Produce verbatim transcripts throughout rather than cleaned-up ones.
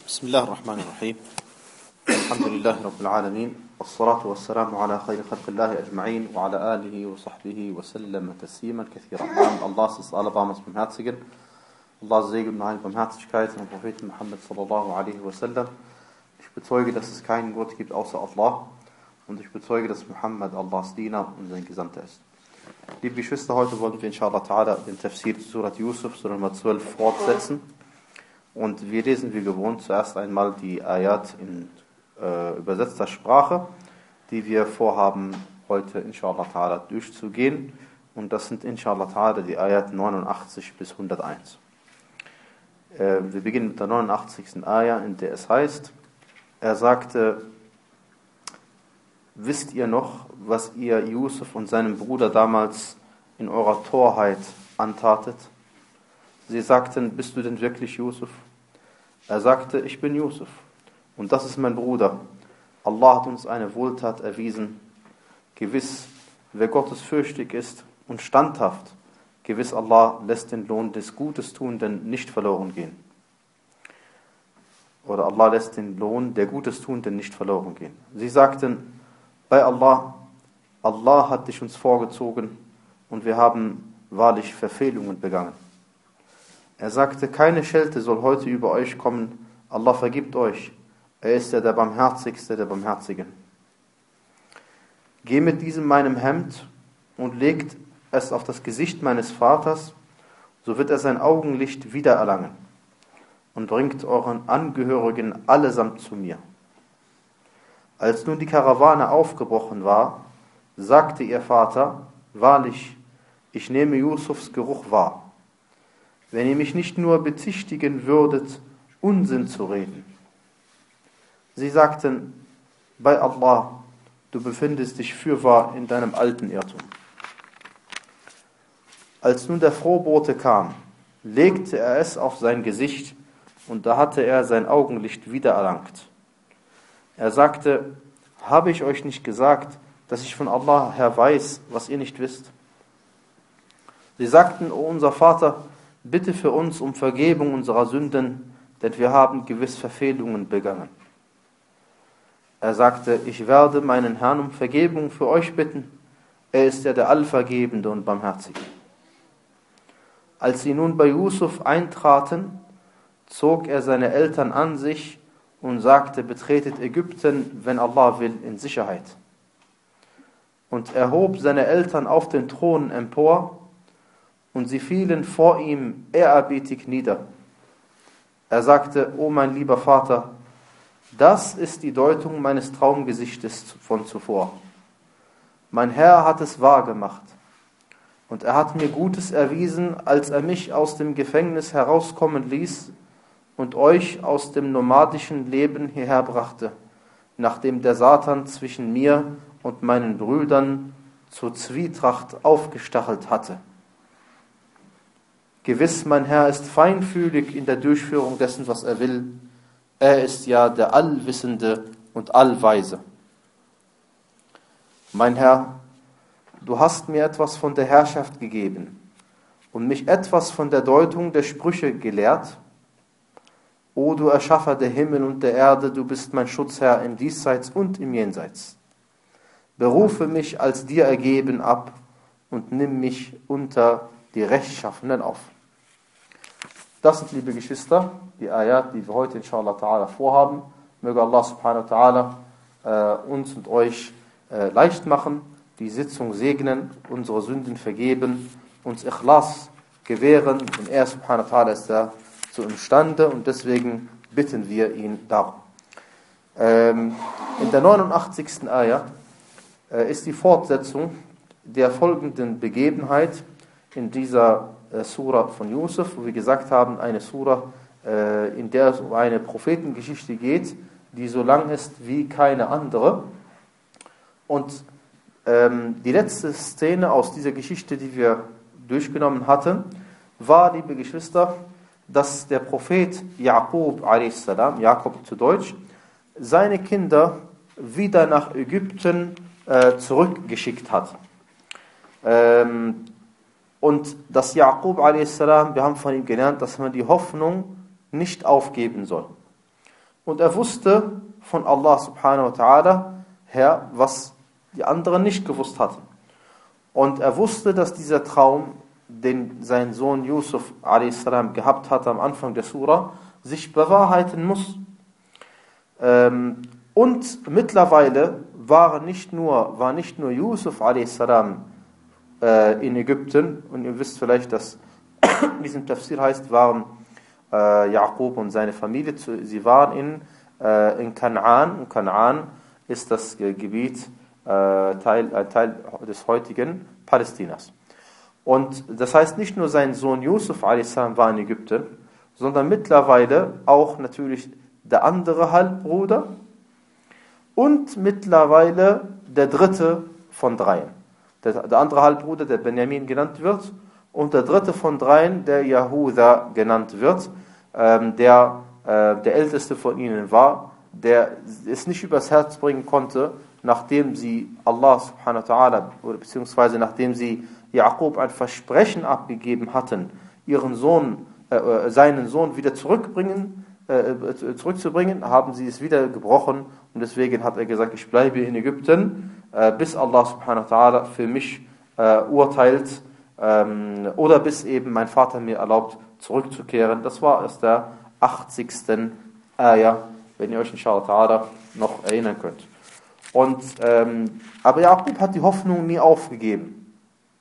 بسم الله الرحمن الرحيم الحمد لله رب العالمين والصلاة والسلام على خير خلق الله أجمعين وعلى آله وصحبه وسلم تسليما كثيرا. Allah ist allerbarmers Barmherzigen. Allahs Segen und Heil, Barmherzigkeit und Propheten Muhammad sallallahu alaihi wasallam. Ich bezeuge, dass es keinen Gott gibt außer Allah und ich bezeuge, dass Muhammad Allahs Diener und sein Gesandter ist. Liebe Geschwister, heute wollen wir inshallah ta'ala den Tafsir zu Surat Yusuf, Surah Nummer zwölf, fortsetzen. Und wir lesen wie gewohnt zuerst einmal die Ayat in äh, übersetzter Sprache, die wir vorhaben, heute inshallah ta'ala durchzugehen. Und das sind inshallah ta'ala die Ayat neunundachtzig bis hunderteins. Äh, wir beginnen mit der neunundachtzigsten Ayat, in der es heißt, er sagte, wisst ihr noch, was ihr Yusuf und seinem Bruder damals in eurer Torheit antatet? Sie sagten, bist du denn wirklich Yusuf? Er sagte, ich bin Yusuf und das ist mein Bruder. Allah hat uns eine Wohltat erwiesen. Gewiss, wer gottesfürchtig ist und standhaft, gewiss Allah lässt den Lohn des Gutes Tuenden nicht verloren gehen. Oder Allah lässt den Lohn der Gutes Tuenden nicht verloren gehen. Sie sagten, bei Allah, Allah hat dich uns vorgezogen und wir haben wahrlich Verfehlungen begangen. Er sagte, keine Schelte soll heute über euch kommen, Allah vergibt euch, er ist ja der Barmherzigste der Barmherzigen. Geh mit diesem meinem Hemd und legt es auf das Gesicht meines Vaters, so wird er sein Augenlicht wiedererlangen und bringt euren Angehörigen allesamt zu mir. Als nun die Karawane aufgebrochen war, sagte ihr Vater, wahrlich, ich nehme Yusufs Geruch wahr. Wenn ihr mich nicht nur bezichtigen würdet, Unsinn zu reden. Sie sagten, bei Allah, du befindest dich fürwahr in deinem alten Irrtum. Als nun der Frohbote kam, legte er es auf sein Gesicht und da hatte er sein Augenlicht wiedererlangt. Er sagte, habe ich euch nicht gesagt, dass ich von Allah her weiß, was ihr nicht wisst? Sie sagten, o unser Vater, bitte für uns um Vergebung unserer Sünden, denn wir haben gewiss Verfehlungen begangen. Er sagte, ich werde meinen Herrn um Vergebung für euch bitten. Er ist ja der Allvergebende und Barmherzige. Als sie nun bei Yusuf eintraten, zog er seine Eltern an sich und sagte, betretet Ägypten, wenn Allah will, in Sicherheit. Und er hob seine Eltern auf den Thron empor, und sie fielen vor ihm ehrerbietig nieder. Er sagte, o mein lieber Vater, das ist die Deutung meines Traumgesichtes von zuvor. Mein Herr hat es wahrgemacht, und er hat mir Gutes erwiesen, als er mich aus dem Gefängnis herauskommen ließ und euch aus dem nomadischen Leben hierher brachte, nachdem der Satan zwischen mir und meinen Brüdern zur Zwietracht aufgestachelt hatte. Gewiss, mein Herr ist feinfühlig in der Durchführung dessen, was er will. Er ist ja der Allwissende und Allweise. Mein Herr, du hast mir etwas von der Herrschaft gegeben und mich etwas von der Deutung der Sprüche gelehrt. O du Erschaffer der Himmel und der Erde, du bist mein Schutzherr im Diesseits und im Jenseits. Berufe mich als dir ergeben ab und nimm mich unter die Rechtschaffenen auf. Das sind, liebe Geschwister, die Ayat, die wir heute inshallah ta'ala vorhaben. Möge Allah subhanahu wa ta'ala äh, uns und euch äh, leicht machen, die Sitzung segnen, unsere Sünden vergeben, uns Ikhlas gewähren, denn er subhanahu wa ta'ala ist dazu imstande und deswegen bitten wir ihn darum. Ähm, in der neunundachtzigsten Ayat äh, ist die Fortsetzung der folgenden Begebenheit in dieser äh, Surah von Yusuf, wo wir gesagt haben, eine Surah, äh, in der es um eine Prophetengeschichte geht, die so lang ist wie keine andere. Und ähm, die letzte Szene aus dieser Geschichte, die wir durchgenommen hatten, war, liebe Geschwister, dass der Prophet Jaqub a s, Jakob zu Deutsch, seine Kinder wieder nach Ägypten äh, zurückgeschickt hat. Ähm, Und dass Jaqub a s, wir haben von ihm gelernt, dass man die Hoffnung nicht aufgeben soll. Und er wusste von Allah subhanahu wa ta'ala her, was die anderen nicht gewusst hatten. Und er wusste, dass dieser Traum, den sein Sohn Yusuf a s. gehabt hatte am Anfang der Sura, sich bewahrheiten muss. Und mittlerweile war nicht nur, war nicht nur Yusuf a s. in Ägypten, und ihr wisst vielleicht, dass in diesem Tafsir heißt, waren äh, Jakob und seine Familie, zu, sie waren in, äh, in Kanaan, und Kanaan ist das Gebiet, äh, Teil, ein Teil des heutigen Palästinas. Und das heißt, nicht nur sein Sohn Yusuf a s. war in Ägypten, sondern mittlerweile auch natürlich der andere Halbbruder und mittlerweile der dritte von dreien. Der, der andere Halbbruder, der Benjamin genannt wird, und der dritte von dreien, der Yahuda genannt wird, ähm, der äh, der älteste von ihnen war, der es nicht übers Herz bringen konnte, nachdem sie Allah subhanahu wa ta'ala, oder beziehungsweise nachdem sie Jakob ein Versprechen abgegeben hatten, ihren Sohn, äh, seinen Sohn wieder zurückbringen, äh, zurückzubringen, haben sie es wieder gebrochen, und deswegen hat er gesagt, ich bleibe in Ägypten, äh, bis Allah subhanahu wa ta'ala für mich äh, urteilt, ähm, oder bis eben mein Vater mir erlaubt, zurückzukehren. Das war aus der achtzigsten Ayah, wenn ihr euch inshallah ta'ala noch erinnern könnt. Und, ähm, aber Jakob hat die Hoffnung nie aufgegeben.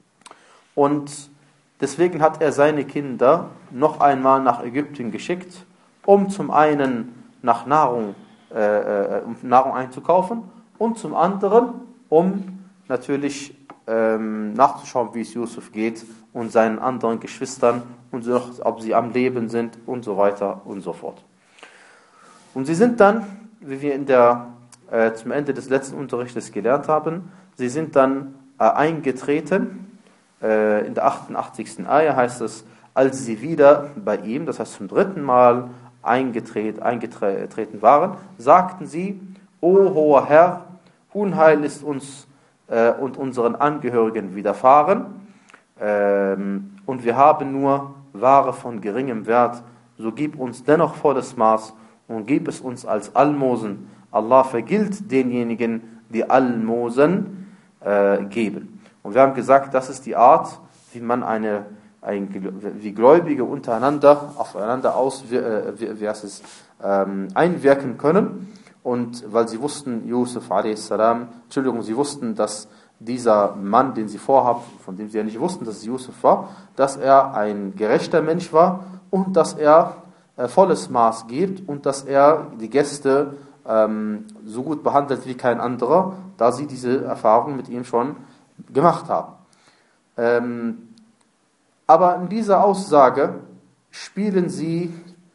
Und deswegen hat er seine Kinder noch einmal nach Ägypten geschickt, um zum einen nach Nahrung, äh, um Nahrung einzukaufen und zum anderen, um natürlich ähm, nachzuschauen, wie es Yusuf geht und seinen anderen Geschwistern und so, ob sie am Leben sind und so weiter und so fort. Und sie sind dann, wie wir in der, äh, zum Ende des letzten Unterrichtes gelernt haben, sie sind dann äh, eingetreten. Äh, in der achtundachtzigsten Ayah heißt es, als sie wieder bei ihm, das heißt zum dritten Mal eingetreten, eingetreten waren, sagten sie, O hoher Herr, Unheil ist uns äh, und unseren Angehörigen widerfahren, ähm, und wir haben nur Ware von geringem Wert, so gib uns dennoch volles Maß und gib es uns als Almosen. Allah vergilt denjenigen, die Almosen äh, geben. Und wir haben gesagt, das ist die Art, wie man eine, ein, wie Gläubige untereinander aufeinander aus, wie, wie, wie es, ähm, einwirken können. Und weil sie wussten, Yusuf a s., Entschuldigung, sie wussten, dass dieser Mann, den sie vorhaben, von dem sie ja nicht wussten, dass es Yusuf war, dass er ein gerechter Mensch war und dass er äh, volles Maß gibt und dass er die Gäste ähm, so gut behandelt wie kein anderer, da sie diese Erfahrung mit ihm schon gemacht haben. Ähm, aber in dieser Aussage spielen sie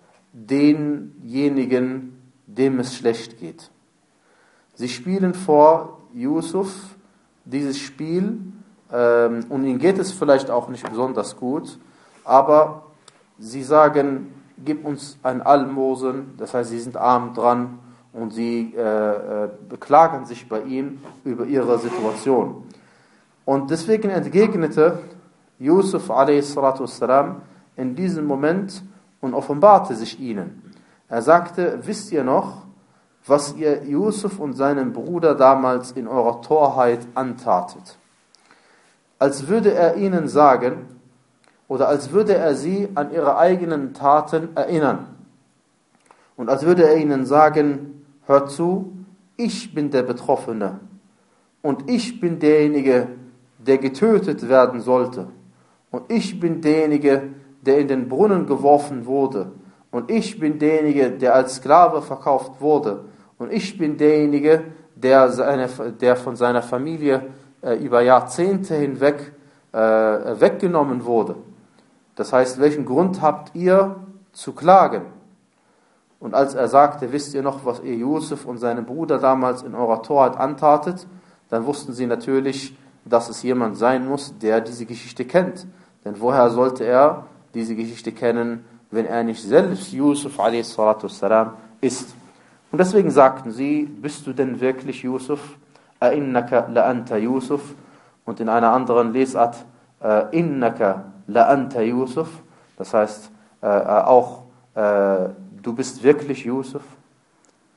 denjenigen, dem es schlecht geht. Sie spielen vor Yusuf dieses Spiel, ähm, und ihnen geht es vielleicht auch nicht besonders gut, aber sie sagen, gib uns ein Almosen, das heißt, sie sind arm dran und sie äh, äh, beklagen sich bei ihm über ihre Situation. Und deswegen entgegnete Yusuf a s. in diesem Moment und offenbarte sich ihnen. Er sagte, wisst ihr noch, was ihr Yusuf und seinem Bruder damals in eurer Torheit antatet? Als würde er ihnen sagen, oder als würde er sie an ihre eigenen Taten erinnern. Und als würde er ihnen sagen, hört zu, ich bin der Betroffene. Und ich bin derjenige, der getötet werden sollte. Und ich bin derjenige, der in den Brunnen geworfen wurde. Und ich bin derjenige, der als Sklave verkauft wurde. Und ich bin derjenige, der, seine, der von seiner Familie äh, über Jahrzehnte hinweg äh, weggenommen wurde. Das heißt, welchen Grund habt ihr zu klagen? Und als er sagte, wisst ihr noch, was ihr Yusuf und seinem Bruder damals in eurer Torheit antatet, dann wussten sie natürlich, dass es jemand sein muss, der diese Geschichte kennt. Denn woher sollte er diese Geschichte kennen, wenn er nicht selbst Yusuf a s. ist? Und deswegen sagten sie, bist du denn wirklich Yusuf? Innaka la anta Yusuf. Und in einer anderen Lesart, Innaka la anta Yusuf. Das heißt, auch, du bist wirklich Yusuf.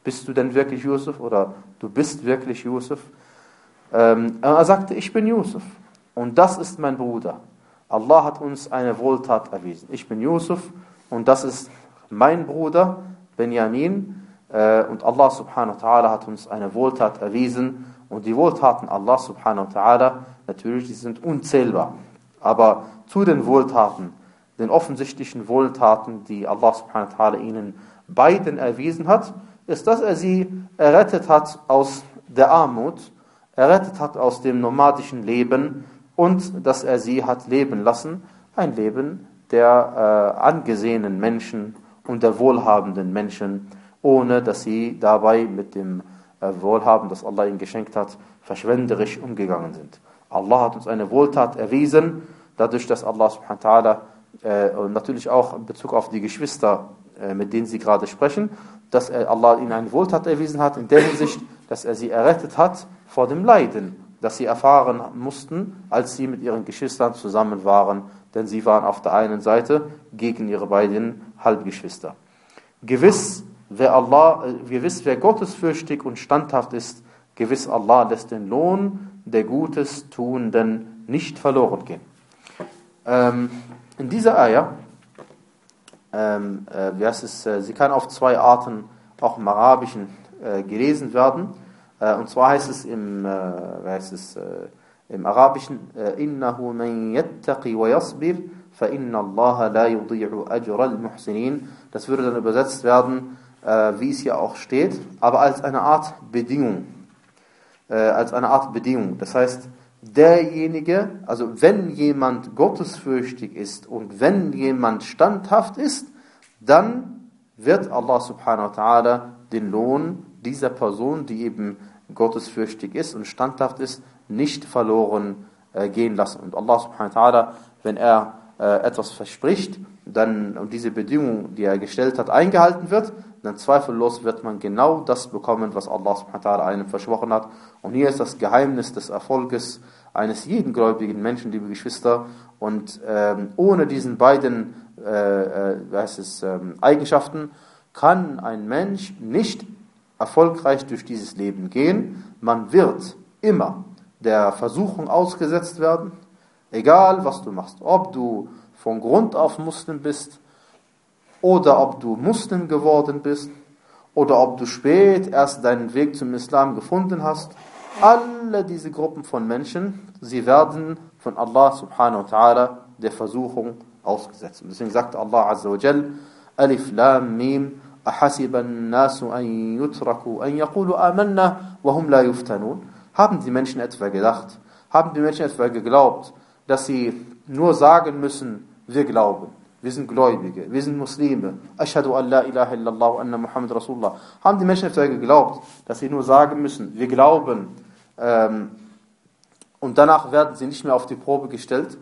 bist du denn wirklich Yusuf oder du bist wirklich Yusuf? Ähm, er sagte, ich bin Yusuf und das ist mein Bruder. Allah hat uns eine Wohltat erwiesen. Ich bin Yusuf und das ist mein Bruder Benjamin äh, und Allah subhanahu wa ta'ala hat uns eine Wohltat erwiesen und die Wohltaten Allah subhanahu wa ta'ala, natürlich, die sind unzählbar. Aber zu den Wohltaten, den offensichtlichen Wohltaten, die Allah subhanahu wa ta'ala ihnen beiden erwiesen hat, ist, dass er sie errettet hat aus der Armut, errettet hat aus dem nomadischen Leben und dass er sie hat leben lassen, ein Leben der äh, angesehenen Menschen und der wohlhabenden Menschen, ohne dass sie dabei mit dem äh, Wohlhaben, das Allah ihnen geschenkt hat, verschwenderisch umgegangen sind. Allah hat uns eine Wohltat erwiesen, dadurch, dass Allah subhanahu wa ta'ala äh, und natürlich auch in Bezug auf die Geschwister, äh, mit denen sie gerade sprechen, dass er, Allah ihnen eine Wohltat erwiesen hat, in der Hinsicht, dass er sie errettet hat vor dem Leiden, das sie erfahren mussten, als sie mit ihren Geschwistern zusammen waren, denn sie waren auf der einen Seite gegen ihre beiden Halbgeschwister. Gewiss, wer Allah, gewiss, wer gottesfürchtig und standhaft ist, gewiss Allah lässt den Lohn der Gutes Tuenden nicht verloren gehen. Ähm, in dieser Ayah, ähm, äh, wie heißt es, äh, sie kann auf zwei Arten auch im Arabischen äh, gelesen werden. Äh, und zwar heißt es im, äh, wie heißt es, äh, im Arabischen, Innahu man yattaqi wa yasbir, fa inna Allah la yudhi'u ajra al-muhsinin. Das würde dann übersetzt werden, äh, wie es hier auch steht, aber als eine Art Bedingung. Äh, als eine Art Bedingung. Das heißt, derjenige, also wenn jemand gottesfürchtig ist und wenn jemand standhaft ist, dann wird Allah subhanahu wa ta'ala den Lohn dieser Person, die eben gottesfürchtig ist und standhaft ist, nicht verloren äh, gehen lassen. Und Allah subhanahu wa ta'ala, wenn er äh, etwas verspricht, dann und diese Bedingung, die er gestellt hat, eingehalten wird, dann zweifellos wird man genau das bekommen, was Allah subhanahu wa ta'ala einem versprochen hat. Und hier ist das Geheimnis des Erfolges eines jeden gläubigen Menschen, liebe Geschwister. Und ähm, ohne diesen beiden äh, äh, wie heißt es, ähm, Eigenschaften kann ein Mensch nicht erfolgreich durch dieses Leben gehen. Man wird immer der Versuchung ausgesetzt werden, egal was du machst. Ob du von Grund auf Muslim bist, oder ob du Muslim geworden bist, oder ob du spät erst deinen Weg zum Islam gefunden hast. Alle diese Gruppen von Menschen, sie werden von Allah subhanahu wa ta'ala der Versuchung ausgesetzt. Und deswegen sagt Allah azza wa jal, Alif Lam Mim, أحسب الناس أن يتركوا أن يقولوا آمنا وهم لا يفتنون. Haben die Menschen etwa gedacht, haben die Menschen etwa geglaubt, dass sie nur sagen müssen, wir glauben, wir sind Gläubige, wir sind Muslime, Ashhadu an la ilaha illallah wa anna Muhammad Rasulullah. Haben die Menschen etwa geglaubt, dass sie nur sagen müssen, wir glauben, ähm, und danach werden sie nicht mehr auf die Probe gestellt?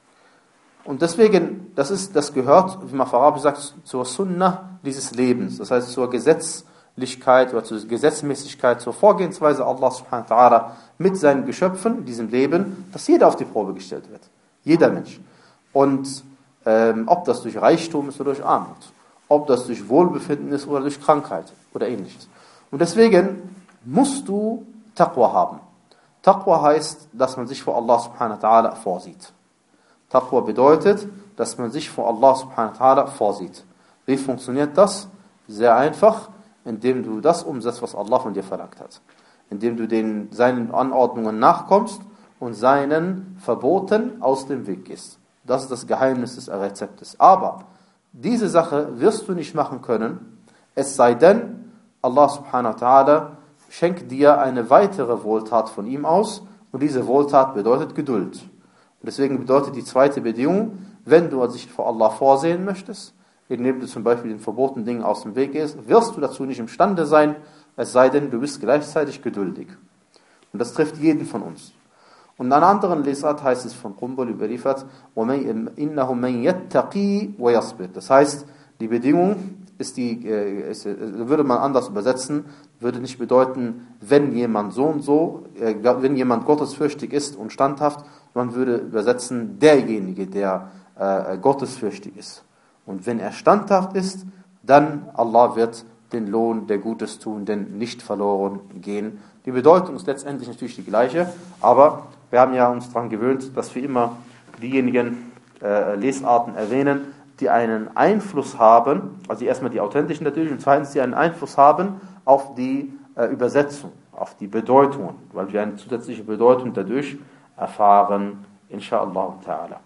Und deswegen, das ist, das gehört, wie man Arabisch sagt, zur Sunnah dieses Lebens. Das heißt, zur Gesetzlichkeit oder zur Gesetzmäßigkeit, zur Vorgehensweise Allah subhanahu wa ta'ala mit seinen Geschöpfen in diesem Leben, dass jeder auf die Probe gestellt wird. Jeder Mensch. Und ähm, ob das durch Reichtum ist oder durch Armut. Ob das durch Wohlbefinden ist oder durch Krankheit oder ähnliches. Und deswegen musst du Taqwa haben. Taqwa heißt, dass man sich vor Allah subhanahu wa ta'ala vorsieht. Taqwa bedeutet, dass man sich vor Allah subhanahu wa ta'ala vorsieht. Wie funktioniert das? Sehr einfach, indem du das umsetzt, was Allah von dir verlangt hat. Indem du den, seinen Anordnungen nachkommst und seinen Verboten aus dem Weg gehst. Das ist das Geheimnis des Rezeptes. Aber diese Sache wirst du nicht machen können, es sei denn, Allah subhanahu wa ta'ala schenkt dir eine weitere Wohltat von ihm aus und diese Wohltat bedeutet Geduld. Und deswegen bedeutet die zweite Bedingung, wenn du sich vor Allah vorsehen möchtest, indem du zum Beispiel den verbotenen Dingen aus dem Weg gehst, wirst du dazu nicht imstande sein, es sei denn, du bist gleichzeitig geduldig. Und das trifft jeden von uns. Und in einer anderen Lesart heißt es von Qumbul überliefert, إِنَّهُ مَنْ يَتَّقِي وَيَصْبِرْ. Das heißt, die Bedingung ist die, äh, ist, äh, würde man anders übersetzen, würde nicht bedeuten, wenn jemand so und so, äh, wenn jemand gottesfürchtig ist und standhaft, man würde übersetzen, derjenige, der äh, gottesfürchtig ist. Und wenn er standhaft ist, dann Allah wird den Lohn der Gutestuenden nicht verloren gehen. Die Bedeutung ist letztendlich natürlich die gleiche, aber wir haben ja uns daran gewöhnt, dass wir immer diejenigen äh, Lesarten erwähnen, die einen Einfluss haben, also erstmal die authentischen natürlich, und zweitens, die einen Einfluss haben auf die äh, Übersetzung, auf die Bedeutungen, weil wir eine zusätzliche Bedeutung dadurch erfahren, inshallah ta'ala.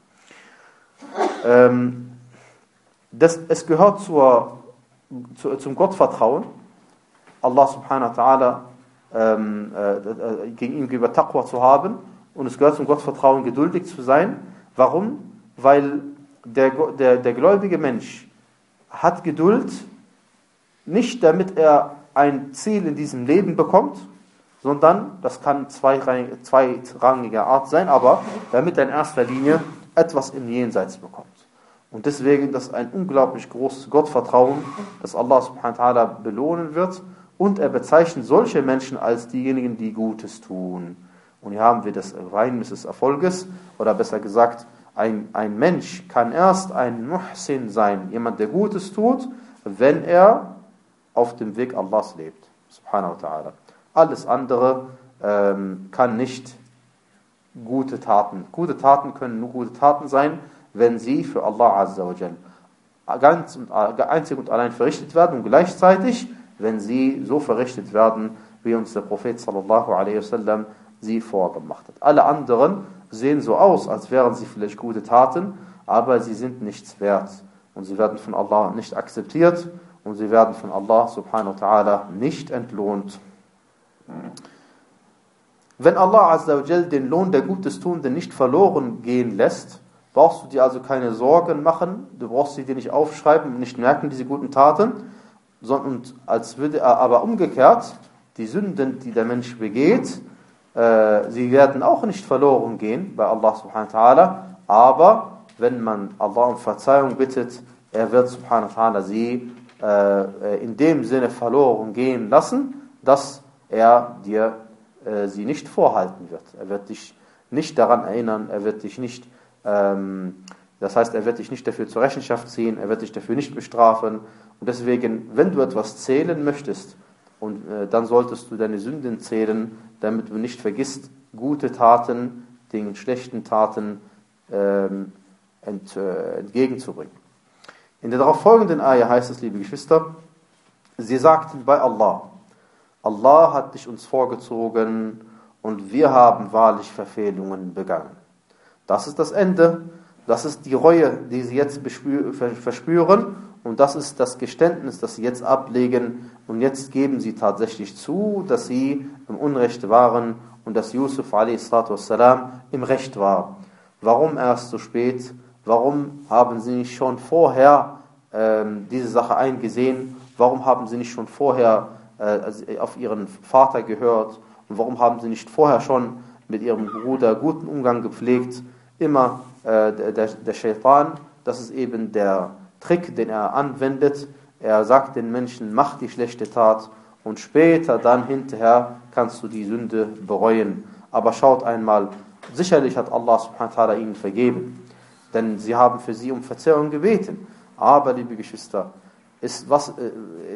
Ähm, das, es gehört zur, zu, zum Gottvertrauen, Allah subhanahu wa ta'ala ähm, äh, gegenüber Taqwa zu haben, und es gehört zum Gottvertrauen, geduldig zu sein. Warum? Weil der, der, der gläubige Mensch hat Geduld, nicht damit er ein Ziel in diesem Leben bekommt, sondern, das kann zweirangiger Art sein, aber damit er in erster Linie etwas im Jenseits bekommt. Und deswegen, das ist ein unglaublich großes Gottvertrauen, das Allah subhanahu wa ta'ala belohnen wird, und er bezeichnet solche Menschen als diejenigen, die Gutes tun. Und hier haben wir das Geheimnis des Erfolges, oder besser gesagt, ein, ein Mensch kann erst ein Muhsin sein, jemand, der Gutes tut, wenn er auf dem Weg Allahs lebt, subhanahu wa ta'ala. Alles andere ähm, kann nicht gute Taten. Gute Taten können nur gute Taten sein, wenn sie für Allah azza wa jal ganz und, einzig und allein verrichtet werden, und gleichzeitig, wenn sie so verrichtet werden, wie uns der Prophet sallallahu alaihi wasallam sie vorgemacht hat. Alle anderen sehen so aus, als wären sie vielleicht gute Taten, aber sie sind nichts wert. Und sie werden von Allah nicht akzeptiert, und sie werden von Allah subhanahu wa ta'ala nicht entlohnt. Wenn Allah azza wa jal den Lohn der Gutestuenden nicht verloren gehen lässt, brauchst du dir also keine Sorgen machen, du brauchst sie dir nicht aufschreiben und nicht merken, diese guten Taten, sondern als würde er aber umgekehrt, die Sünden, die der Mensch begeht, äh, sie werden auch nicht verloren gehen bei Allah subhanahu wa ta'ala, aber wenn man Allah um Verzeihung bittet, er wird subhanahu wa ta'ala sie äh, in dem Sinne verloren gehen lassen, dass er dir äh, sie nicht vorhalten wird. Er wird dich nicht daran erinnern, er wird dich nicht ähm, das heißt, er wird dich nicht dafür zur Rechenschaft ziehen, er wird dich dafür nicht bestrafen. Und deswegen, wenn du etwas zählen möchtest, und äh, dann solltest du deine Sünden zählen, damit du nicht vergisst, gute Taten den schlechten Taten ähm, ent, äh, entgegenzubringen. In der darauf folgenden Ayah heißt es, liebe Geschwister, sie sagten bei Allah, Allah hat dich uns vorgezogen und wir haben wahrlich Verfehlungen begangen. Das ist das Ende, das ist die Reue, die sie jetzt verspüren, und das ist das Geständnis, das sie jetzt ablegen, und jetzt geben sie tatsächlich zu, dass sie im Unrecht waren und dass Yusuf a s. im Recht war. Warum erst so spät? Warum haben sie nicht schon vorher ähm, diese Sache eingesehen? Warum haben sie nicht schon vorher äh, auf ihren Vater gehört? Und warum haben sie nicht vorher schon mit ihrem Bruder guten Umgang gepflegt? Immer äh, der, der Shaitan, das ist eben der Trick, den er anwendet. Er sagt den Menschen, mach die schlechte Tat, und später dann hinterher kannst du die Sünde bereuen. Aber schaut einmal, sicherlich hat Allah subhanahu wa ta'ala ihnen vergeben, denn sie haben für sie um Verzeihung gebeten. Aber, liebe Geschwister, ist, was, äh,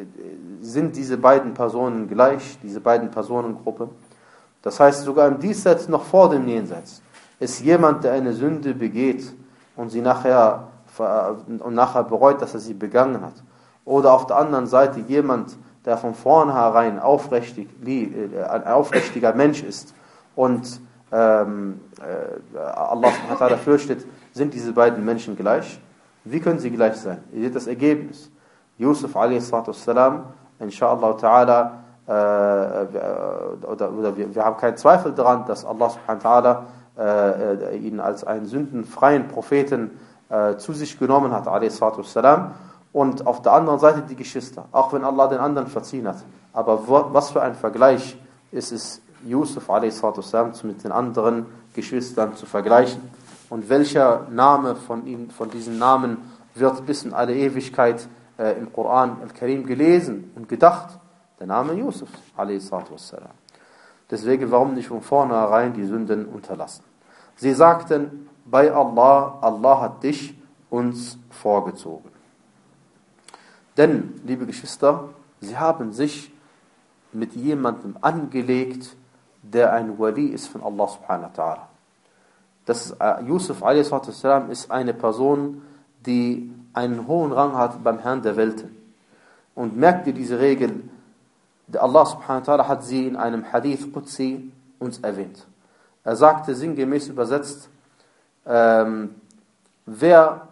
sind diese beiden Personen gleich, diese beiden Personengruppen? Das heißt, sogar im Diesseits noch vor dem Jenseits ist jemand, der eine Sünde begeht und sie nachher, und nachher bereut, dass er sie begangen hat. Oder auf der anderen Seite jemand, der von vornherein aufrichtig, ein aufrichtiger Mensch ist und ähm, äh, Allah subhanahu wa ta'ala fürchtet, sind diese beiden Menschen gleich? Wie können sie gleich sein? Ihr seht das Ergebnis. Yusuf a s. inshallah ta'ala, äh, oder, oder wir, wir haben keinen Zweifel daran, dass Allah subhanahu wa ta'ala äh, ihn als einen sündenfreien Propheten äh, zu sich genommen hat, a s. Und auf der anderen Seite die Geschwister, auch wenn Allah den anderen verziehen hat. Aber wo, was für ein Vergleich ist es, Yusuf a s. mit den anderen Geschwistern zu vergleichen? Und welcher Name von ihnen, von diesen Namen wird bis in alle Ewigkeit äh, im Koran al-Karim gelesen und gedacht? Der Name Yusuf a s. Deswegen, warum nicht von vornherein die Sünden unterlassen? Sie sagten, bei Allah, Allah hat dich uns vorgezogen. Denn, liebe Geschwister, Sie haben sich mit jemandem angelegt, der ein Wali ist von Allah subhanahu wa ta'ala. Das ist, uh, Yusuf a s. ist eine Person, die einen hohen Rang hat beim Herrn der Welten. Und merkt ihr diese Regel, der Allah subhanahu wa ta'ala hat sie in einem Hadith Qudsi uns erwähnt. Er sagte sinngemäß übersetzt, ähm, wer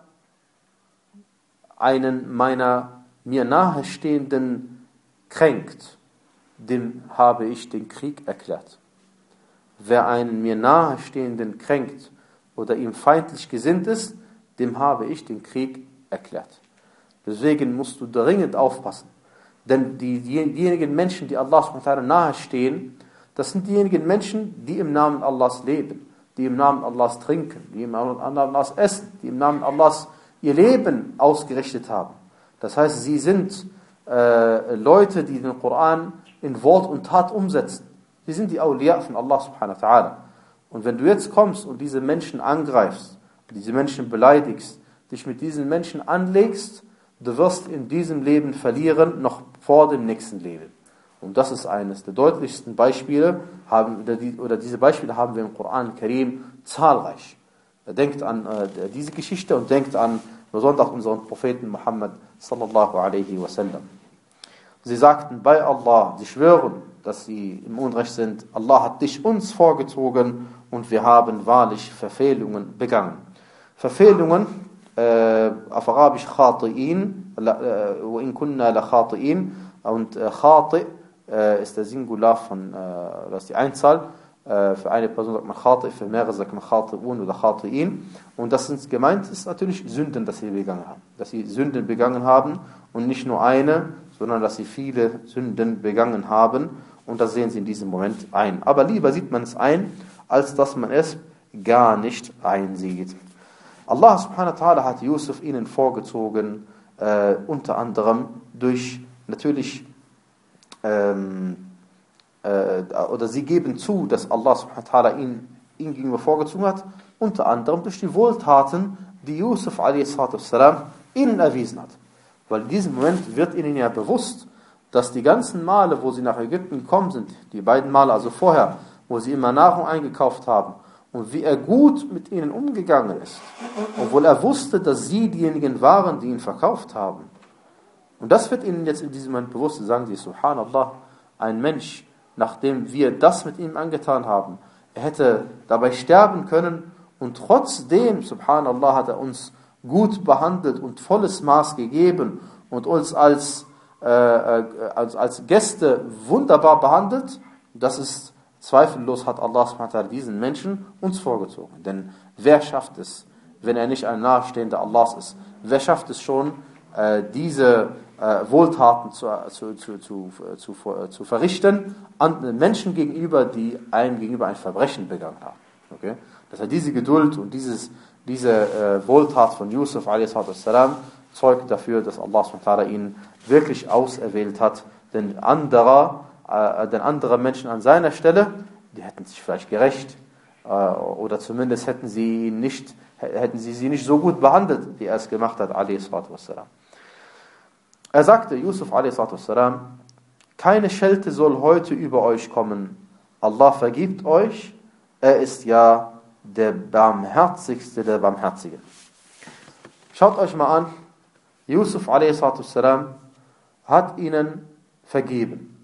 einen meiner mir nahestehenden kränkt, dem habe ich den Krieg erklärt. Wer einen mir nahestehenden kränkt oder ihm feindlich gesinnt ist, dem habe ich den Krieg erklärt. Deswegen musst du dringend aufpassen. Denn die, diejenigen Menschen, die Allah subhanahu wa ta'ala nahestehen, das sind diejenigen Menschen, die im Namen Allahs leben, die im Namen Allahs trinken, die im Namen Allahs essen, die im Namen Allahs ihr Leben ausgerichtet haben. Das heißt, sie sind äh, Leute, die den Koran in Wort und Tat umsetzen. Sie sind die Awliya von Allah subhanahu wa ta'ala. Und wenn du jetzt kommst und diese Menschen angreifst, diese Menschen beleidigst, dich mit diesen Menschen anlegst, du wirst in diesem Leben verlieren, noch vor dem nächsten Leben. Und das ist eines der deutlichsten Beispiele, haben, oder diese Beispiele haben wir im Koran Karim zahlreich. Denkt an äh, diese Geschichte und denkt an besonders unseren Propheten Muhammad sallallahu alaihi wasallam. Sie sagten bei Allah, sie schwören, dass sie im Unrecht sind, Allah hat dich uns vorgezogen und wir haben wahrlich Verfehlungen begangen. Verfehlungen, äh, auf Arabisch khati'in, wa in kunna la khati'in, und äh, khati' äh, ist der Singular von, äh, das ist die Einzahl, äh, für eine Person sagt man khati', für mehrere sagt man khati'un oder khati'in, und das sind gemeint, ist natürlich Sünden, dass sie begangen haben, dass sie Sünden begangen haben und nicht nur eine, sondern dass sie viele Sünden begangen haben, und das sehen sie in diesem Moment ein. Aber lieber sieht man es ein, als dass man es gar nicht einsieht. Allah subhanahu wa ta'ala hat Yusuf ihnen vorgezogen, äh, unter anderem durch natürlich, ähm, äh, oder sie geben zu, dass Allah subhanahu wa ta'ala ihnen, ihnen gegenüber vorgezogen hat, unter anderem durch die Wohltaten, die Yusuf a s. ihnen erwiesen hat. Weil in diesem Moment wird ihnen ja bewusst, dass die ganzen Male, wo sie nach Ägypten gekommen sind, die beiden Male, also vorher, wo sie immer Nahrung eingekauft haben, und wie er gut mit ihnen umgegangen ist, obwohl er wusste, dass sie diejenigen waren, die ihn verkauft haben. Und das wird ihnen jetzt in diesem Moment bewusst, sagen sie, Subhanallah, ein Mensch, nachdem wir das mit ihm angetan haben, er hätte dabei sterben können, und trotzdem, Subhanallah, hat er uns gut behandelt und volles Maß gegeben und uns als Äh, als, als Gäste wunderbar behandelt. Das ist zweifellos, hat Allah subhanahu wa ta'ala diesen Menschen uns vorgezogen. Denn wer schafft es, wenn er nicht ein Nahestehender Allahs ist, wer schafft es schon, äh, diese äh, Wohltaten zu, zu, zu, zu, zu, zu verrichten an Menschen gegenüber, die einem gegenüber ein Verbrechen begangen haben. Okay? Das heißt, diese Geduld und dieses, diese äh, Wohltat von Yusuf a s. zeugt dafür, dass Allah subhanahu wa ta'ala ihn wirklich auserwählt hat, denn anderer, äh, denn andere Menschen an seiner Stelle, die hätten sich vielleicht gerecht, äh, oder zumindest hätten sie nicht, hätten sie sie nicht so gut behandelt, wie er es gemacht hat, alayhi salatu wassalam. Er sagte, Yusuf alayhi salatu wassalam, keine Schelte soll heute über euch kommen. Allah vergibt euch, er ist ja der Barmherzigste der Barmherzigen. Schaut euch mal an, Yusuf alayhi salatu wassalam hat ihnen vergeben.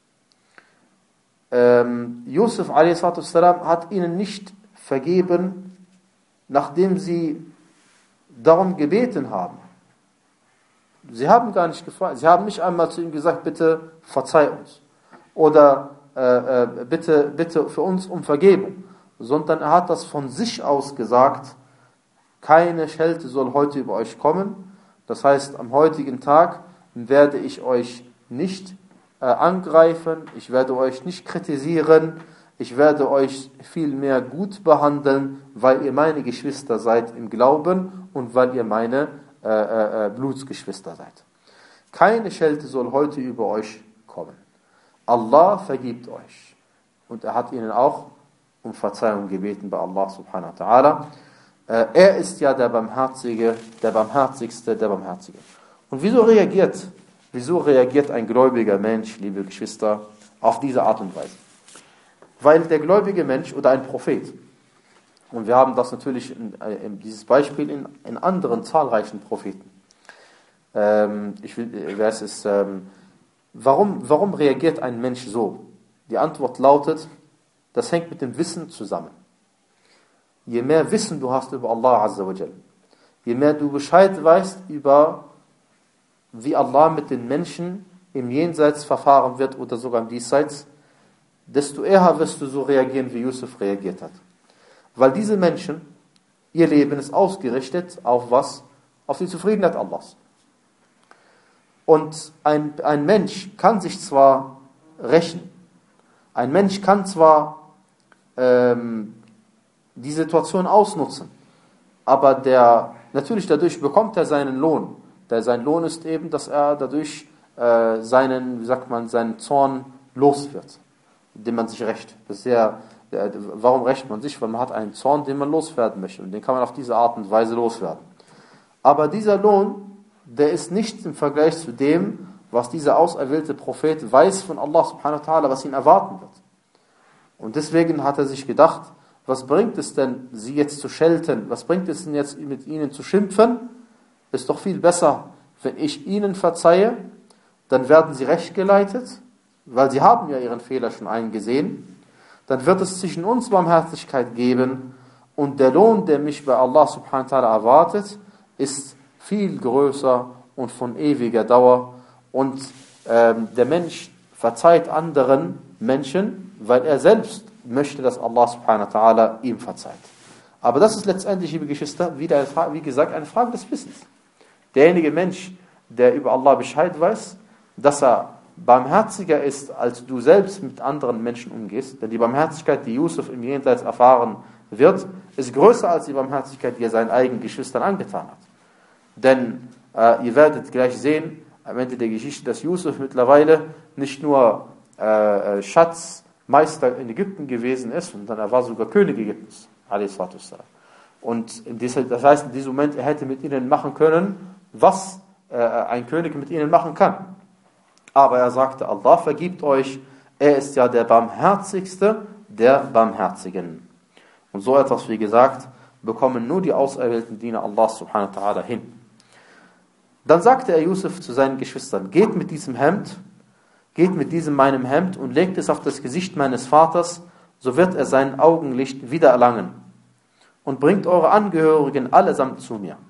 Ähm, Yusuf alayhi salatu wassalam hat ihnen nicht vergeben, nachdem sie darum gebeten haben. Sie haben gar nicht gefragt, sie haben nicht einmal zu ihm gesagt, bitte verzeih uns oder äh, äh, bitte, bitte für uns um Vergebung, sondern er hat das von sich aus gesagt, keine Schelte soll heute über euch kommen. Das heißt, am heutigen Tag werde ich euch nicht äh, angreifen, ich werde euch nicht kritisieren, ich werde euch vielmehr gut behandeln, weil ihr meine Geschwister seid im Glauben und weil ihr meine äh, äh, Blutsgeschwister seid. Keine Schelte soll heute über euch kommen. Allah vergibt euch. Und er hat ihnen auch um Verzeihung gebeten bei Allah subhanahu wa ta'ala. Äh, er ist ja der Barmherzige, der Barmherzigste, der Barmherzige. Und wieso reagiert Wieso reagiert ein gläubiger Mensch, liebe Geschwister, auf diese Art und Weise? Weil der gläubige Mensch oder ein Prophet, und wir haben das natürlich, in, in dieses Beispiel in, in anderen zahlreichen Propheten. Ähm, ich will, es ist, ähm, warum, warum reagiert ein Mensch so? Die Antwort lautet, das hängt mit dem Wissen zusammen. Je mehr Wissen du hast über Allah Azza wa Jal, je mehr du Bescheid weißt über, wie Allah mit den Menschen im Jenseits verfahren wird oder sogar im Diesseits, desto eher wirst du so reagieren, wie Yusuf reagiert hat. Weil diese Menschen, ihr Leben ist ausgerichtet auf was? Auf die Zufriedenheit Allahs. Und ein, ein Mensch kann sich zwar rächen, ein Mensch kann zwar ähm, die Situation ausnutzen, aber der, natürlich dadurch bekommt er seinen Lohn. Der, sein Lohn ist eben, dass er dadurch äh, seinen, wie sagt man, seinen Zorn los wird, indem man sich rächt. Das ist sehr, der, warum rächt man sich? Weil man hat einen Zorn, den man loswerden möchte, und den kann man auf diese Art und Weise loswerden. Aber dieser Lohn, der ist nicht im Vergleich zu dem, was dieser auserwählte Prophet weiß von Allah subhanahu wa ta'ala, was ihn erwarten wird. Und deswegen hat er sich gedacht, was bringt es denn, sie jetzt zu schelten? Was bringt es denn jetzt, mit ihnen zu schimpfen? Ist doch viel besser, wenn ich ihnen verzeihe, dann werden sie recht geleitet, weil sie haben ja ihren Fehler schon eingesehen. Dann wird es zwischen uns Barmherzigkeit geben, und der Lohn, der mich bei Allah subhanahu wa ta'ala erwartet, ist viel größer und von ewiger Dauer. Und ähm, der Mensch verzeiht anderen Menschen, weil er selbst möchte, dass Allah subhanahu wa ta'ala ihm verzeiht. Aber das ist letztendlich, liebe Geschwister, wieder, wie gesagt, eine Frage des Wissens. Derjenige Mensch, der über Allah Bescheid weiß, dass er barmherziger ist, als du selbst mit anderen Menschen umgehst, denn die Barmherzigkeit, die Yusuf im Jenseits erfahren wird, ist größer als die Barmherzigkeit, die er seinen eigenen Geschwistern angetan hat. Denn äh, ihr werdet gleich sehen, am Ende der Geschichte, dass Yusuf mittlerweile nicht nur äh, Schatzmeister in Ägypten gewesen ist, sondern er war sogar König Ägyptens. Und das heißt, in diesem Moment, er hätte mit ihnen machen können, was äh, ein König mit ihnen machen kann. Aber er sagte, Allah vergibt euch, er ist ja der Barmherzigste der Barmherzigen. Und so etwas, wie gesagt, bekommen nur die auserwählten Diener Allah subhanahu wa ta'ala hin. Dann sagte er Yusuf zu seinen Geschwistern, geht mit diesem Hemd, geht mit diesem meinem Hemd und legt es auf das Gesicht meines Vaters, so wird er sein Augenlicht wieder erlangen. Und bringt eure Angehörigen allesamt zu mir.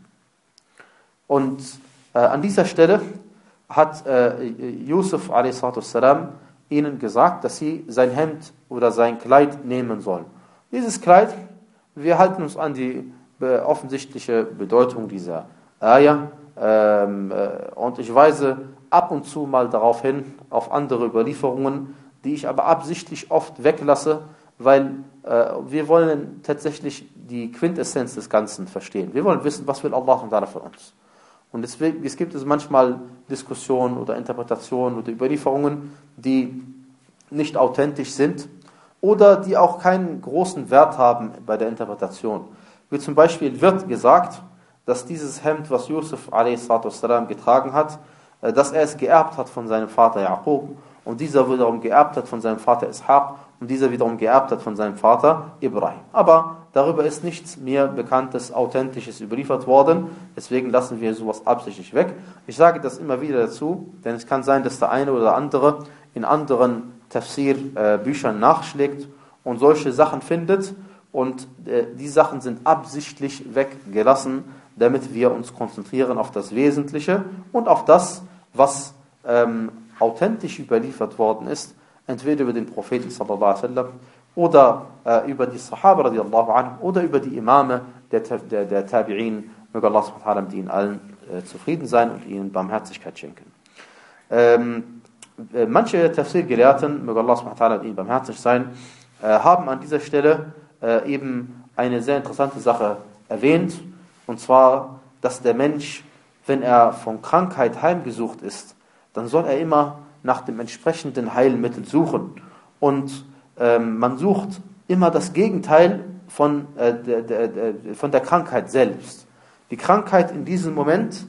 Und äh, an dieser Stelle hat äh, Yusuf a s. ihnen gesagt, dass sie sein Hemd oder sein Kleid nehmen sollen. Dieses Kleid, wir halten uns an die äh, offensichtliche Bedeutung dieser Ayah, ähm, äh, und ich weise ab und zu mal darauf hin, auf andere Überlieferungen, die ich aber absichtlich oft weglasse, weil äh, wir wollen tatsächlich die Quintessenz des Ganzen verstehen. Wir wollen wissen, was will Allah von uns. Und deswegen, es gibt es manchmal Diskussionen oder Interpretationen oder Überlieferungen, die nicht authentisch sind oder die auch keinen großen Wert haben bei der Interpretation. Wie zum Beispiel wird gesagt, dass dieses Hemd, was Yusuf a s. getragen hat, dass er es geerbt hat von seinem Vater Jakob, und dieser wiederum geerbt hat von seinem Vater Ishaq, und dieser wiederum geerbt hat von seinem Vater Ibrahim. Aber darüber ist nichts mehr Bekanntes, Authentisches überliefert worden, deswegen lassen wir sowas absichtlich weg. Ich sage das immer wieder dazu, denn es kann sein, dass der eine oder andere in anderen Tafsir-Büchern nachschlägt und solche Sachen findet, und äh, die Sachen sind absichtlich weggelassen, damit wir uns konzentrieren auf das Wesentliche und auf das, was ähm, authentisch überliefert worden ist, entweder über den Propheten sallallahu alaihi wasallam oder äh, über die Sahaba radiallahu anhum oder über die Imame der, der, der Tabi'in. Möge Allah subhanahu wa ta'ala mit ihnen allen äh, zufrieden sein und ihnen Barmherzigkeit schenken. Ähm, äh, manche Tafsir-Gelehrten, möge Allah subhanahu wa ta'ala mit ihnen barmherzig sein, äh, haben an dieser Stelle äh, eben eine sehr interessante Sache erwähnt, und zwar, dass der Mensch, wenn er von Krankheit heimgesucht ist, dann soll er immer nach dem entsprechenden Heilmittel suchen. Und ähm, man sucht immer das Gegenteil von, äh, der, der, der, von der Krankheit selbst. Die Krankheit in diesem Moment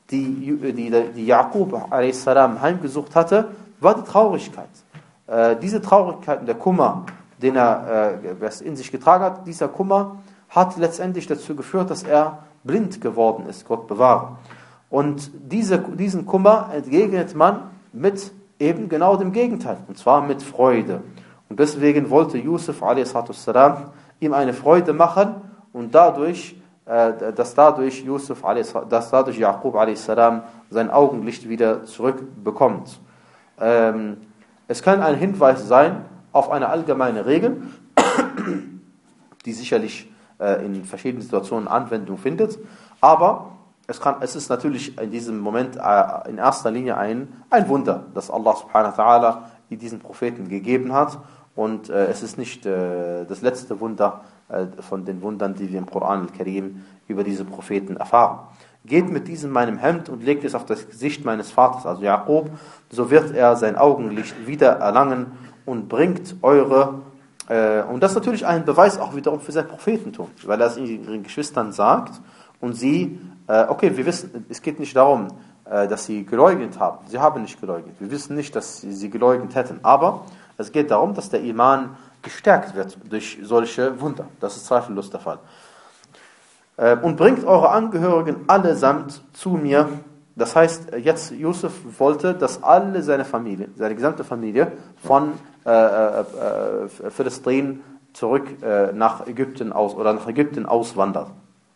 die, die, die Jaqub a s. heimgesucht hatte, war die Traurigkeit. Äh, diese Traurigkeit und der Kummer, den er äh, in sich getragen hat, dieser Kummer hat letztendlich dazu geführt, dass er blind geworden ist, Gott bewahre. Und diese, diesen Kummer entgegnet man mit eben genau dem Gegenteil, und zwar mit Freude. Und deswegen wollte Yusuf a s. ihm eine Freude machen und dadurch, äh, dass dadurch Yusuf, dass dadurch Jaqub a s. sein Augenlicht wieder zurückbekommt. Ähm, es kann ein Hinweis sein auf eine allgemeine Regel, die sicherlich äh, in verschiedenen Situationen Anwendung findet, aber es, kann, es ist natürlich in diesem Moment äh, in erster Linie ein, ein Wunder, das Allah subhanahu wa ta'ala diesen Propheten gegeben hat, und äh, es ist nicht äh, das letzte Wunder äh, von den Wundern, die wir im Koran al-Karim über diese Propheten erfahren. Geht mit diesem meinem Hemd und legt es auf das Gesicht meines Vaters, also Jaqub, so wird er sein Augenlicht wieder erlangen und bringt eure, äh, und das ist natürlich ein Beweis auch wiederum für sein Prophetentum, weil er es ihren Geschwistern sagt und sie, äh, okay, wir wissen, es geht nicht darum, äh, dass sie geleugnet haben, sie haben nicht geleugnet, wir wissen nicht, dass sie, sie geleugnet hätten, aber es geht darum, dass der Iman gestärkt wird durch solche Wunder, das ist zweifellos der Fall. Und bringt eure Angehörigen allesamt zu mir. Das heißt, jetzt Yusuf wollte, dass alle seine Familie, seine gesamte Familie von äh, äh, Philistrin zurück äh, nach Ägypten aus oder nach Ägypten auswandert.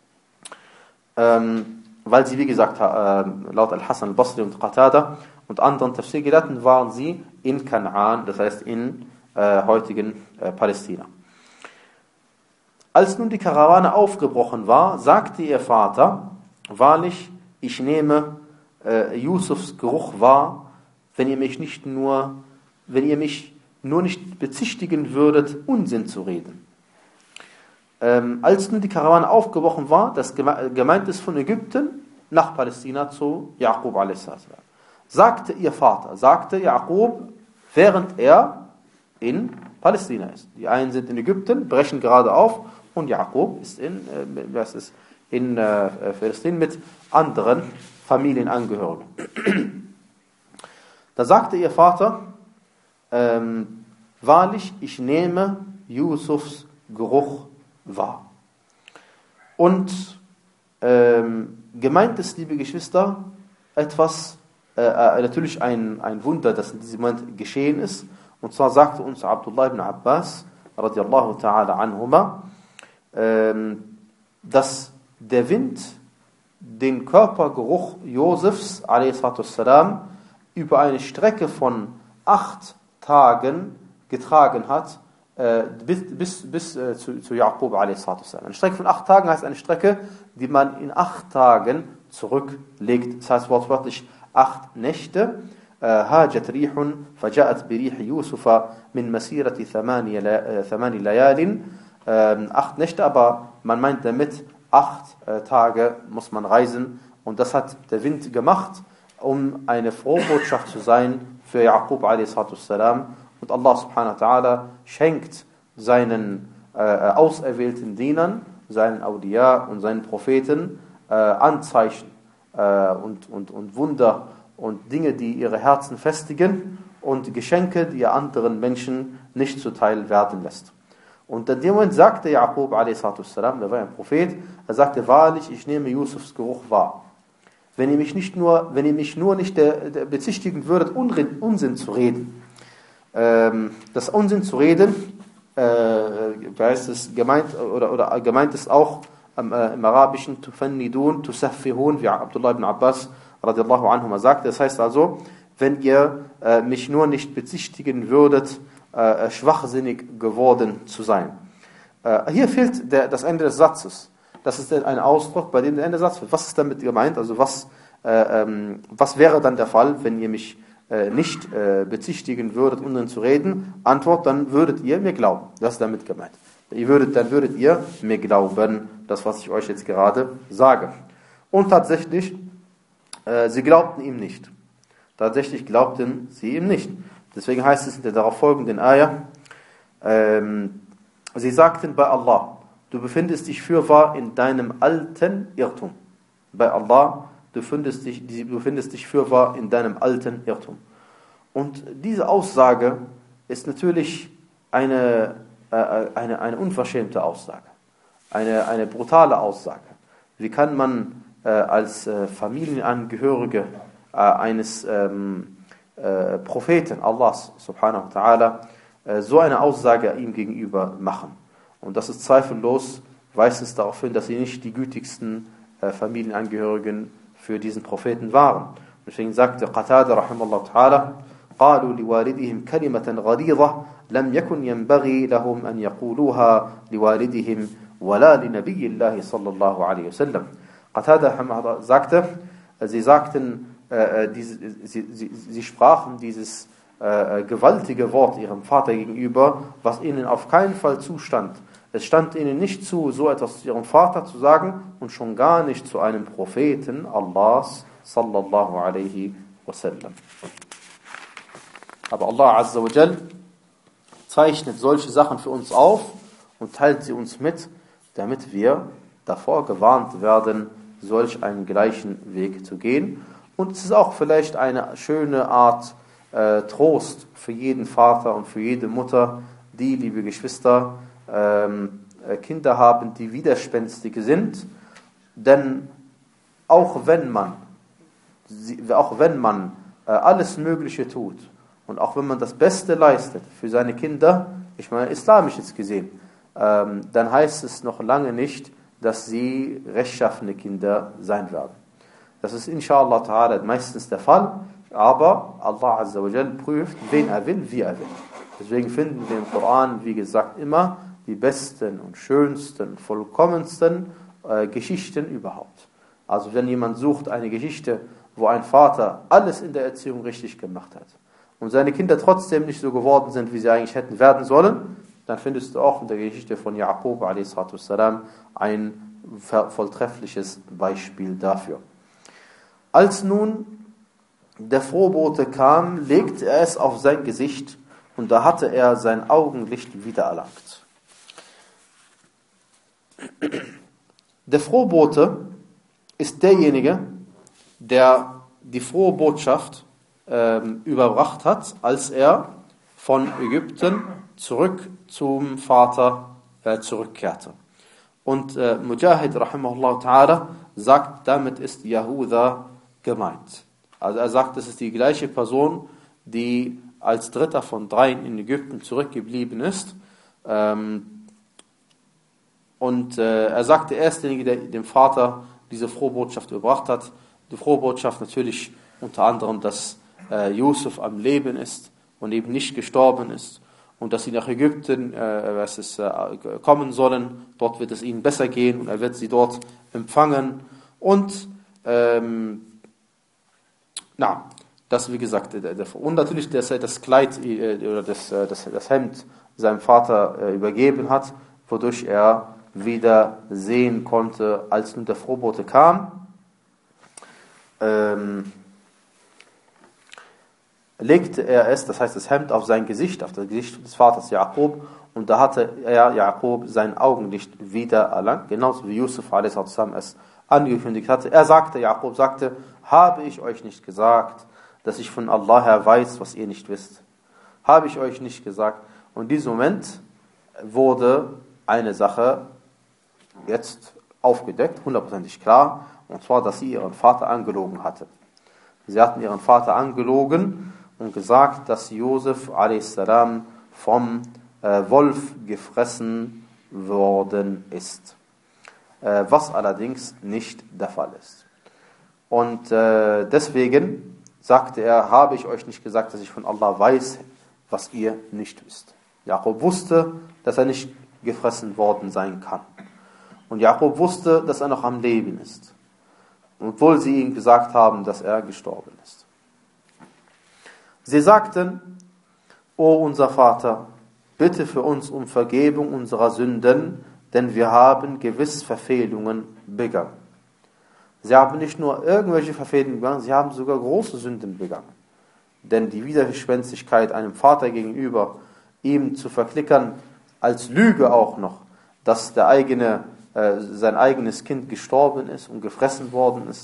Ähm, weil sie, wie gesagt, äh, laut Al-Hasan al-Basri und Qatada und anderen Tafsir-Gelehrten waren sie in Kanaan, das heißt in äh, heutigen äh, Palästina. Als nun die Karawane aufgebrochen war, sagte ihr Vater, wahrlich, ich nehme äh, Yusufs Geruch wahr, wenn ihr mich nicht nur, wenn ihr mich nur nicht bezichtigen würdet, Unsinn zu reden. Ähm, als nun die Karawane aufgebrochen war, das gemeint ist von Ägypten nach Palästina zu Jaqub a s. Sagte ihr Vater, sagte Jaqub, während er in Palästina ist. Die einen sind in Ägypten, brechen gerade auf, und Jaqub ist in, äh, was ist, in äh, Palästina mit anderen Familienangehörigen. Da sagte ihr Vater, ähm, wahrlich, ich nehme Yusufs Geruch wahr. Und ähm, gemeint ist, liebe Geschwister, etwas, äh, äh, natürlich ein, ein Wunder, das in diesem Moment geschehen ist. Und zwar sagte uns Abdullah ibn Abbas, radiallahu ta'ala anhuma, dass der Wind den Körpergeruch Josefs a s. über eine Strecke von acht Tagen getragen hat, äh, bis, bis, bis äh, zu, zu Jaqub a s. Eine Strecke von acht Tagen heißt eine Strecke, die man in acht Tagen zurücklegt. Das heißt wortwörtlich acht Nächte. هاجت ريح فجاءت بريح يوسف من مسيرة ثماني ليال. Acht Nächte, aber man meint damit, acht äh, Tage muss man reisen, und das hat der Wind gemacht, um eine Frohbotschaft zu sein für Jaqub a s. Und Allah subhanahu wa ta'ala schenkt seinen äh, auserwählten Dienern, seinen Awliya und seinen Propheten äh, Anzeichen äh, und, und, und Wunder und Dinge, die ihre Herzen festigen, und Geschenke, die er anderen Menschen nicht zuteil werden lässt. Und in dem Moment sagte Jaqub a s., der war ein Prophet, er sagte, wahrlich, ich nehme Yusufs Geruch wahr. Wenn ihr mich nicht nur, wenn ihr mich nur nicht der, der bezichtigen würdet, Unsinn zu reden. Ähm, das Unsinn zu reden, äh, heißt es gemeint, oder, oder gemeint ist auch ähm, äh, im Arabischen, tufannidun, tusaffihun, wie Abdullah ibn Abbas radiallahu anhu sagte. Das heißt also, wenn ihr äh, mich nur nicht bezichtigen würdet, Äh, schwachsinnig geworden zu sein. Äh, hier fehlt der, das Ende des Satzes. Das ist ein Ausdruck, bei dem der Ende des Satzes fehlt. Was ist damit gemeint? Also was, äh, ähm, was wäre dann der Fall, wenn ihr mich äh, nicht äh, bezichtigen würdet, um dann zu reden? Antwort, dann würdet ihr mir glauben. Das ist damit gemeint. Ihr würdet, dann würdet ihr mir glauben, das, was ich euch jetzt gerade sage. Und tatsächlich, äh, sie glaubten ihm nicht. Tatsächlich glaubten sie ihm nicht. Deswegen heißt es in der darauf folgenden Ayah, ähm, sie sagten bei Allah, du befindest dich fürwahr in deinem alten Irrtum. Bei Allah du findest dich, du findest dich fürwahr in deinem alten Irrtum. Und diese Aussage ist natürlich eine, äh, eine, eine unverschämte Aussage, eine, eine brutale Aussage. Wie kann man äh, als äh, Familienangehörige äh, eines ähm, äh, Propheten Allahs subhanahu wa ta'ala äh, so eine Aussage ihm gegenüber machen? Und das ist zweifellos, weist es darauf hin, dass sie nicht die gütigsten äh, Familienangehörigen für diesen Propheten waren. Deswegen sagte Qatada rahimahullah ta'ala: قالوا لوالدهم كلمة غليظة لم يكن ينبغي لهم أن يقولوها لوالدهم ولا لنبي الله صلى الله عليه وسلم. Qatada sagte, sie sagten, äh, diese, sie, sie, sie sprachen dieses äh, gewaltige Wort ihrem Vater gegenüber, was ihnen auf keinen Fall zustand. Es stand ihnen nicht zu, so etwas zu ihrem Vater zu sagen und schon gar nicht zu einem Propheten Allahs sallallahu alaihi wasallam. Aber Allah Azza wa Jal zeichnet solche Sachen für uns auf und teilt sie uns mit, damit wir davor gewarnt werden, solch einen gleichen Weg zu gehen. Und es ist auch vielleicht eine schöne Art äh, Trost für jeden Vater und für jede Mutter, die, liebe Geschwister, ähm, äh, Kinder haben, die widerspenstig sind. Denn auch wenn man, auch wenn man äh, alles Mögliche tut, und auch wenn man das Beste leistet für seine Kinder, ich meine islamisch jetzt gesehen, ähm, dann heißt es noch lange nicht, dass sie rechtschaffene Kinder sein werden. Das ist inshallah ta'ala meistens der Fall, aber Allah Azza wa Jal prüft, wen er will, wie er will. Deswegen finden wir im Koran, wie gesagt, immer die besten und schönsten, vollkommensten äh, Geschichten überhaupt. Also wenn jemand sucht eine Geschichte, wo ein Vater alles in der Erziehung richtig gemacht hat, und seine Kinder trotzdem nicht so geworden sind, wie sie eigentlich hätten werden sollen, dann findest du auch in der Geschichte von Jaqub a s. ein volltreffliches Beispiel dafür. Als nun der Frohbote kam, legte er es auf sein Gesicht und da hatte er sein Augenlicht wiedererlangt. Der Frohbote ist derjenige, der die frohe Botschaft überbracht hat, als er von Ägypten zurück zum Vater äh, zurückkehrte. Und äh, Mujahid rahimahullah ta'ala sagt, damit ist Yahuda gemeint. Also er sagt, es ist die gleiche Person, die als dritter von dreien in Ägypten zurückgeblieben ist. Ähm, und äh, er sagte, er ist derjenige, der dem Vater diese frohe Botschaft überbracht hat. Die frohe Botschaft natürlich unter anderem, dass Yusuf am Leben ist und eben nicht gestorben ist und dass sie nach Ägypten äh, was ist, äh, kommen sollen, dort wird es ihnen besser gehen und er wird sie dort empfangen und ähm, na, das wie gesagt der, der, und natürlich, dass er das Kleid äh, oder das, äh, das, das Hemd seinem Vater äh, übergeben hat, wodurch er wieder sehen konnte, als nun der Frohbote kam. Ähm, legte er es, das heißt das Hemd, auf sein Gesicht, auf das Gesicht des Vaters Jakob, und da hatte er, Jakob, sein Augenlicht wieder erlangt, genauso wie Yusuf a s. es angekündigt hatte. Er sagte, Jakob sagte, habe ich euch nicht gesagt, dass ich von Allah her weiß, was ihr nicht wisst? Habe ich euch nicht gesagt? Und in diesem Moment wurde eine Sache jetzt aufgedeckt, hundertprozentig klar, und zwar, dass sie ihren Vater angelogen hatte. Sie hatten ihren Vater angelogen und gesagt, dass Josef a s. vom äh, Wolf gefressen worden ist. Äh, was allerdings nicht der Fall ist. Und äh, deswegen sagte er, habe ich euch nicht gesagt, dass ich von Allah weiß, was ihr nicht wisst. Jakob wusste, dass er nicht gefressen worden sein kann. Und Jakob wusste, dass er noch am Leben ist. Obwohl sie ihm gesagt haben, dass er gestorben ist. Sie sagten, O unser Vater, bitte für uns um Vergebung unserer Sünden, denn wir haben gewiss Verfehlungen begangen. Sie haben nicht nur irgendwelche Verfehlungen begangen, sie haben sogar große Sünden begangen. Denn die Widerspenstigkeit einem Vater gegenüber, ihm zu verklickern, als Lüge auch noch, dass der eigene, äh, sein eigenes Kind gestorben ist und gefressen worden ist,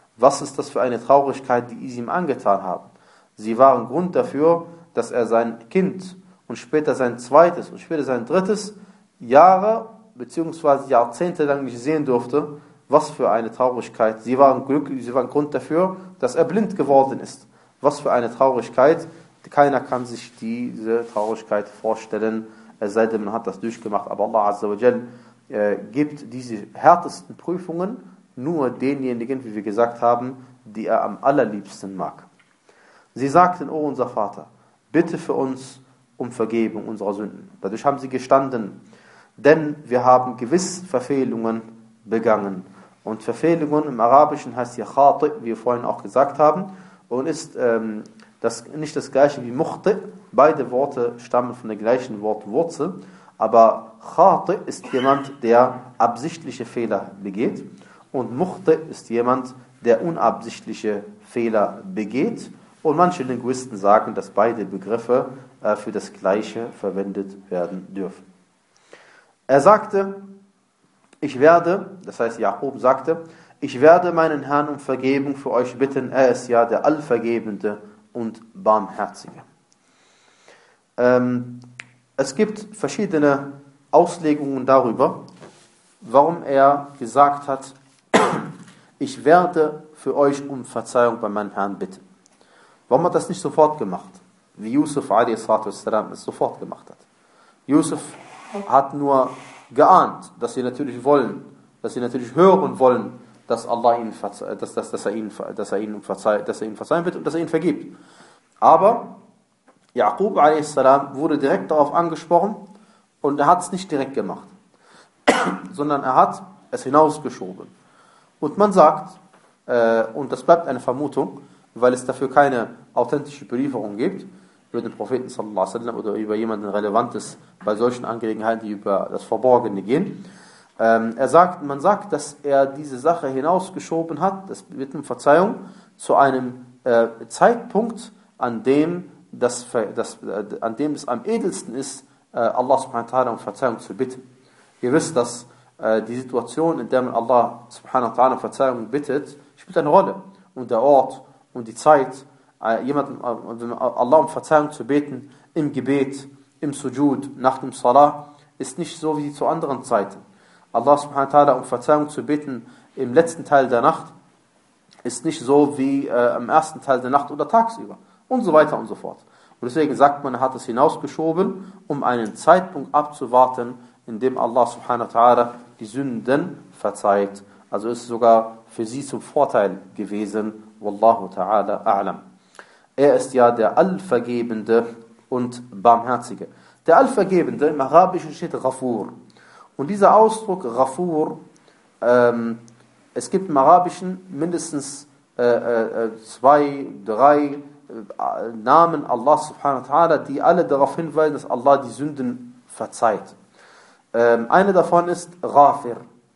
Was ist das für eine Traurigkeit, die sie ihm angetan haben? Sie waren Grund dafür, dass er sein Kind und später sein zweites und später sein drittes Jahre bzw. Jahrzehnte lang nicht sehen durfte. Was für eine Traurigkeit. Sie waren glücklich, sie waren Grund dafür, dass er blind geworden ist. Was für eine Traurigkeit. Keiner kann sich diese Traurigkeit vorstellen, es sei denn, man hat das durchgemacht. Aber Allah Azza wa Jal äh, gibt diese härtesten Prüfungen nur denjenigen, wie wir gesagt haben, die er am allerliebsten mag. Sie sagten, O unser Vater, bitte für uns um Vergebung unserer Sünden. Dadurch haben sie gestanden, denn wir haben gewiss Verfehlungen begangen. Und Verfehlungen im Arabischen heißt hier Khati, wie wir vorhin auch gesagt haben, und ist ähm, das, nicht das gleiche wie Mukhti. Beide Worte stammen von der gleichen Wortwurzel, aber Khati ist jemand, der absichtliche Fehler begeht, und Mukhti ist jemand, der unabsichtliche Fehler begeht. Und manche Linguisten sagen, dass beide Begriffe äh, für das Gleiche verwendet werden dürfen. Er sagte, ich werde, das heißt Jakob sagte, ich werde meinen Herrn um Vergebung für euch bitten, er ist ja der Allvergebende und Barmherzige. Ähm, es gibt verschiedene Auslegungen darüber, warum er gesagt hat, ich werde für euch um Verzeihung bei meinem Herrn bitten. Warum hat er das nicht sofort gemacht, wie Yusuf a s es sofort gemacht hat? Yusuf hat nur geahnt, dass sie natürlich wollen, dass sie natürlich hören wollen, dass Allah ihnen verze- dass, dass, dass er ihnen, dass er ihnen verzeiht, dass er ihnen verzeihen wird und dass er ihnen vergibt. Aber Jakob a s wurde direkt darauf angesprochen und er hat es nicht direkt gemacht, sondern er hat es hinausgeschoben. Und man sagt, äh, und das bleibt eine Vermutung, weil es dafür keine authentische Belieferung gibt, über den Propheten sallallahu alaihi wasallam oder über jemanden Relevantes bei solchen Angelegenheiten, die über das Verborgene gehen. Ähm, er sagt, man sagt, dass er diese Sache hinausgeschoben hat, das Bitten um Verzeihung, zu einem äh, Zeitpunkt, an dem, das, das, äh, an dem es am edelsten ist, äh, Allah subhanahu wa ta'ala um Verzeihung zu bitten. Ihr wisst, dass äh, die Situation, in der man Allah subhanahu wa ta'ala um Verzeihung bittet, spielt eine Rolle. Und der Ort und die Zeit, jemanden, Allah um Verzeihung zu beten, im Gebet, im Sujud, nach dem Salah, ist nicht so wie zu anderen Zeiten. Allah subhanahu wa ta'ala um Verzeihung zu beten im letzten Teil der Nacht, ist nicht so wie äh, im ersten Teil der Nacht oder tagsüber. Und so weiter und so fort. Und deswegen sagt man, er hat es hinausgeschoben, um einen Zeitpunkt abzuwarten, in dem Allah subhanahu wa ta'ala die Sünden verzeiht. Also ist es sogar für sie zum Vorteil gewesen. Wallahu ta'ala a'lam. Er ist ja der Allvergebende und Barmherzige. Der Allvergebende, im Arabischen steht Ghafur. Und dieser Ausdruck Ghafur, ähm, es gibt im Arabischen mindestens äh, äh, zwei, drei äh, Namen Allah subhanahu wa ta'ala, die alle darauf hinweisen, dass Allah die Sünden verzeiht. Ähm, eine davon ist Ghafir.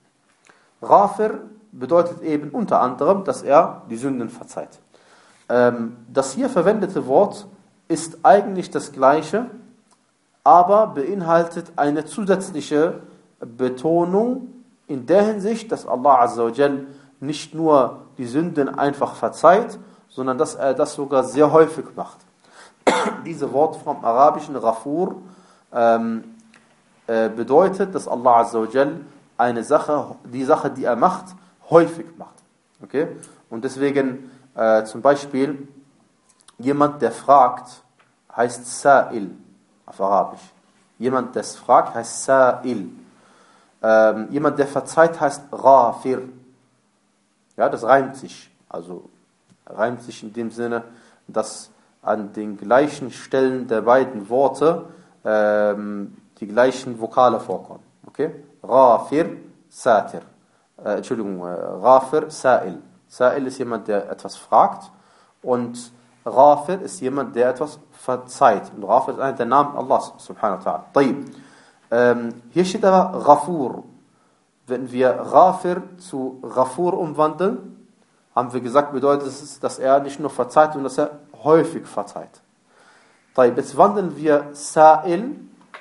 Ghafir bedeutet eben unter anderem, dass er die Sünden verzeiht. Ähm, das hier verwendete Wort ist eigentlich das gleiche, aber beinhaltet eine zusätzliche Betonung in der Hinsicht, dass Allah Azza wa Jal nicht nur die Sünden einfach verzeiht, sondern dass er das sogar sehr häufig macht. Diese Wort vom Arabischen Ghafur ähm, äh, bedeutet, dass Allah Azza wa Jal eine Sache, die Sache, die er macht, häufig macht. Okay? Und deswegen äh, zum Beispiel jemand, der fragt, heißt Sa'il auf Arabisch. Jemand, der es fragt, heißt Sa'il. Ähm, jemand, der verzeiht, heißt Ghafir. Ja, das reimt sich. Also reimt sich in dem Sinne, dass an den gleichen Stellen der beiden Worte ähm, die gleichen Vokale vorkommen. Okay? Ghafir, Satir. Äh, Entschuldigung, äh, Ghafir, Sa'il. Sa'il ist jemand, der etwas fragt, und Ghafir ist jemand, der etwas verzeiht. Und Ghafir ist einer der Namen Allahs, subhanahu wa ta'ala. Ähm, hier steht aber Ghafur. Wenn wir Ghafir zu Ghafur umwandeln, haben wir gesagt, bedeutet es, dass er nicht nur verzeiht, sondern dass er häufig verzeiht. Jetzt wandeln wir Sa'il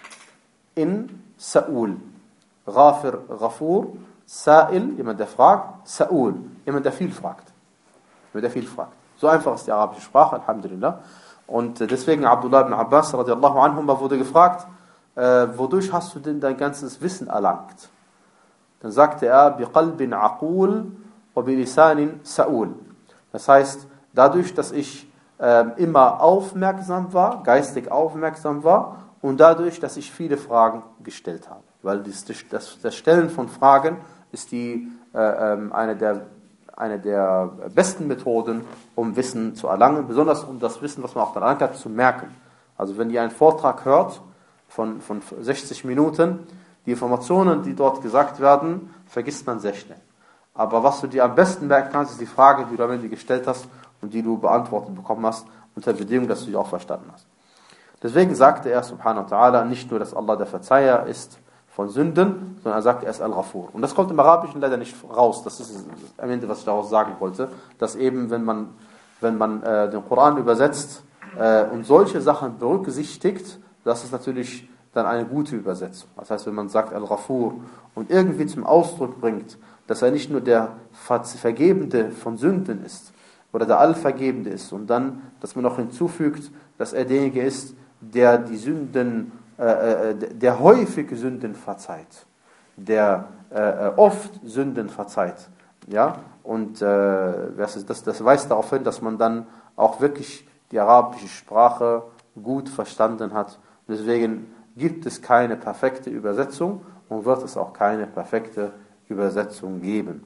in Sa'ul. Ghafir, Ghafur, Sa'il, jemand der fragt, Sa'ul, jemand der viel fragt. damit er viel fragt. So einfach ist die arabische Sprache, Alhamdulillah. Und deswegen Abdullah ibn Abbas radiallahu anhuma wurde gefragt, äh, wodurch hast du denn dein ganzes Wissen erlangt? Dann sagte er, biqalbin aqul wa bilisanin sa'ul. Das heißt, dadurch, dass ich äh, immer aufmerksam war, geistig aufmerksam war und dadurch, dass ich viele Fragen gestellt habe. Weil das, das, das Stellen von Fragen ist die, äh, eine, der, eine der besten Methoden, um Wissen zu erlangen, besonders um das Wissen, was man auch erlangt hat, zu merken. Also wenn ihr einen Vortrag hört von, von sechzig Minuten, die Informationen, die dort gesagt werden, vergisst man sehr schnell. Aber was du dir am besten merken kannst, ist die Frage, die du am Ende gestellt hast und die du beantwortet bekommen hast, unter Bedingung, dass du sie auch verstanden hast. Deswegen sagte er, subhanahu wa ta'ala, nicht nur, dass Allah der Verzeiher ist von Sünden, sondern er sagt, er ist Al-Ghafur. Und das kommt im Arabischen leider nicht raus. Das ist am Ende, was ich daraus sagen wollte, dass eben, wenn man, wenn man äh, den Koran übersetzt äh, und solche Sachen berücksichtigt, das ist natürlich dann eine gute Übersetzung. Das heißt, wenn man sagt Al-Ghafur und irgendwie zum Ausdruck bringt, dass er nicht nur der Vergebende von Sünden ist oder der Allvergebende ist und dann, dass man noch hinzufügt, dass er derjenige ist, der die Sünden, äh, der häufig Sünden verzeiht, der äh, oft Sünden verzeiht, ja, und äh, das, das, das weist darauf hin, dass man dann auch wirklich die arabische Sprache gut verstanden hat. Deswegen gibt es keine perfekte Übersetzung und wird es auch keine perfekte Übersetzung geben.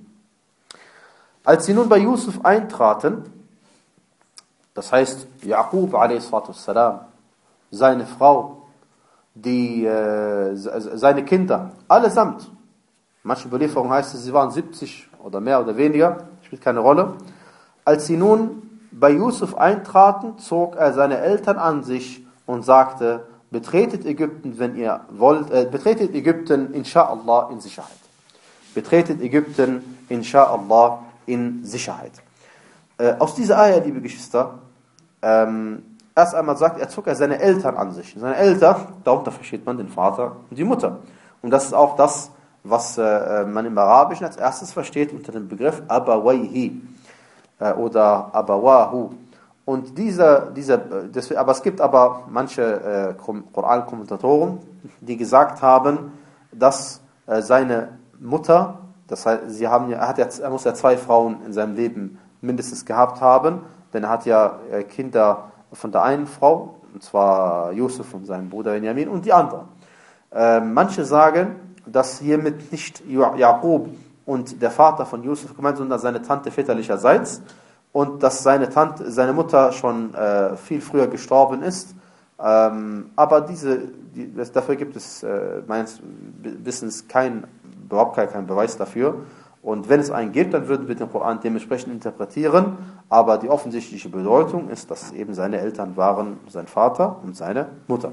Als sie nun bei Yusuf eintraten, das heißt, Yaqub a s, seine Frau, die, äh, seine Kinder, allesamt, manche Überlieferungen heißt es, sie waren siebzig oder mehr oder weniger, spielt keine Rolle. Als sie nun bei Yusuf eintraten, zog er seine Eltern an sich und sagte, betretet Ägypten, wenn ihr wollt, äh, betretet Ägypten, insha'Allah, in Sicherheit. Betretet Ägypten, insha'Allah, in Sicherheit. Äh, aus dieser Eier, liebe Geschwister, ähm, erst einmal sagt, er zog er seine Eltern an sich. Seine Eltern, darunter versteht man den Vater und die Mutter. Und das ist auch das, was äh, man im Arabischen als erstes versteht unter dem Begriff Abawayhi äh, oder Abawahu. Und dieser, dieser, das, aber es gibt aber manche äh, Koran-Kommentatoren, die gesagt haben, dass äh, seine Mutter, das heißt, sie haben, er, hat ja, er muss ja zwei Frauen in seinem Leben mindestens gehabt haben, denn er hat ja äh, Kinder von der einen Frau, und zwar Yusuf und seinem Bruder Benjamin, und die andere. Äh, manche sagen, dass hiermit nicht Jakob und der Vater von Yusuf gemeint, sondern seine Tante väterlicherseits, und dass seine Tante, seine Mutter schon äh, viel früher gestorben ist. Ähm, aber diese, die, das, dafür gibt es äh, meines Wissens kein, überhaupt keinen kein Beweis dafür. Und wenn es einen gibt, dann würden wir den Koran dementsprechend interpretieren. Aber die offensichtliche Bedeutung ist, dass es eben seine Eltern waren, sein Vater und seine Mutter.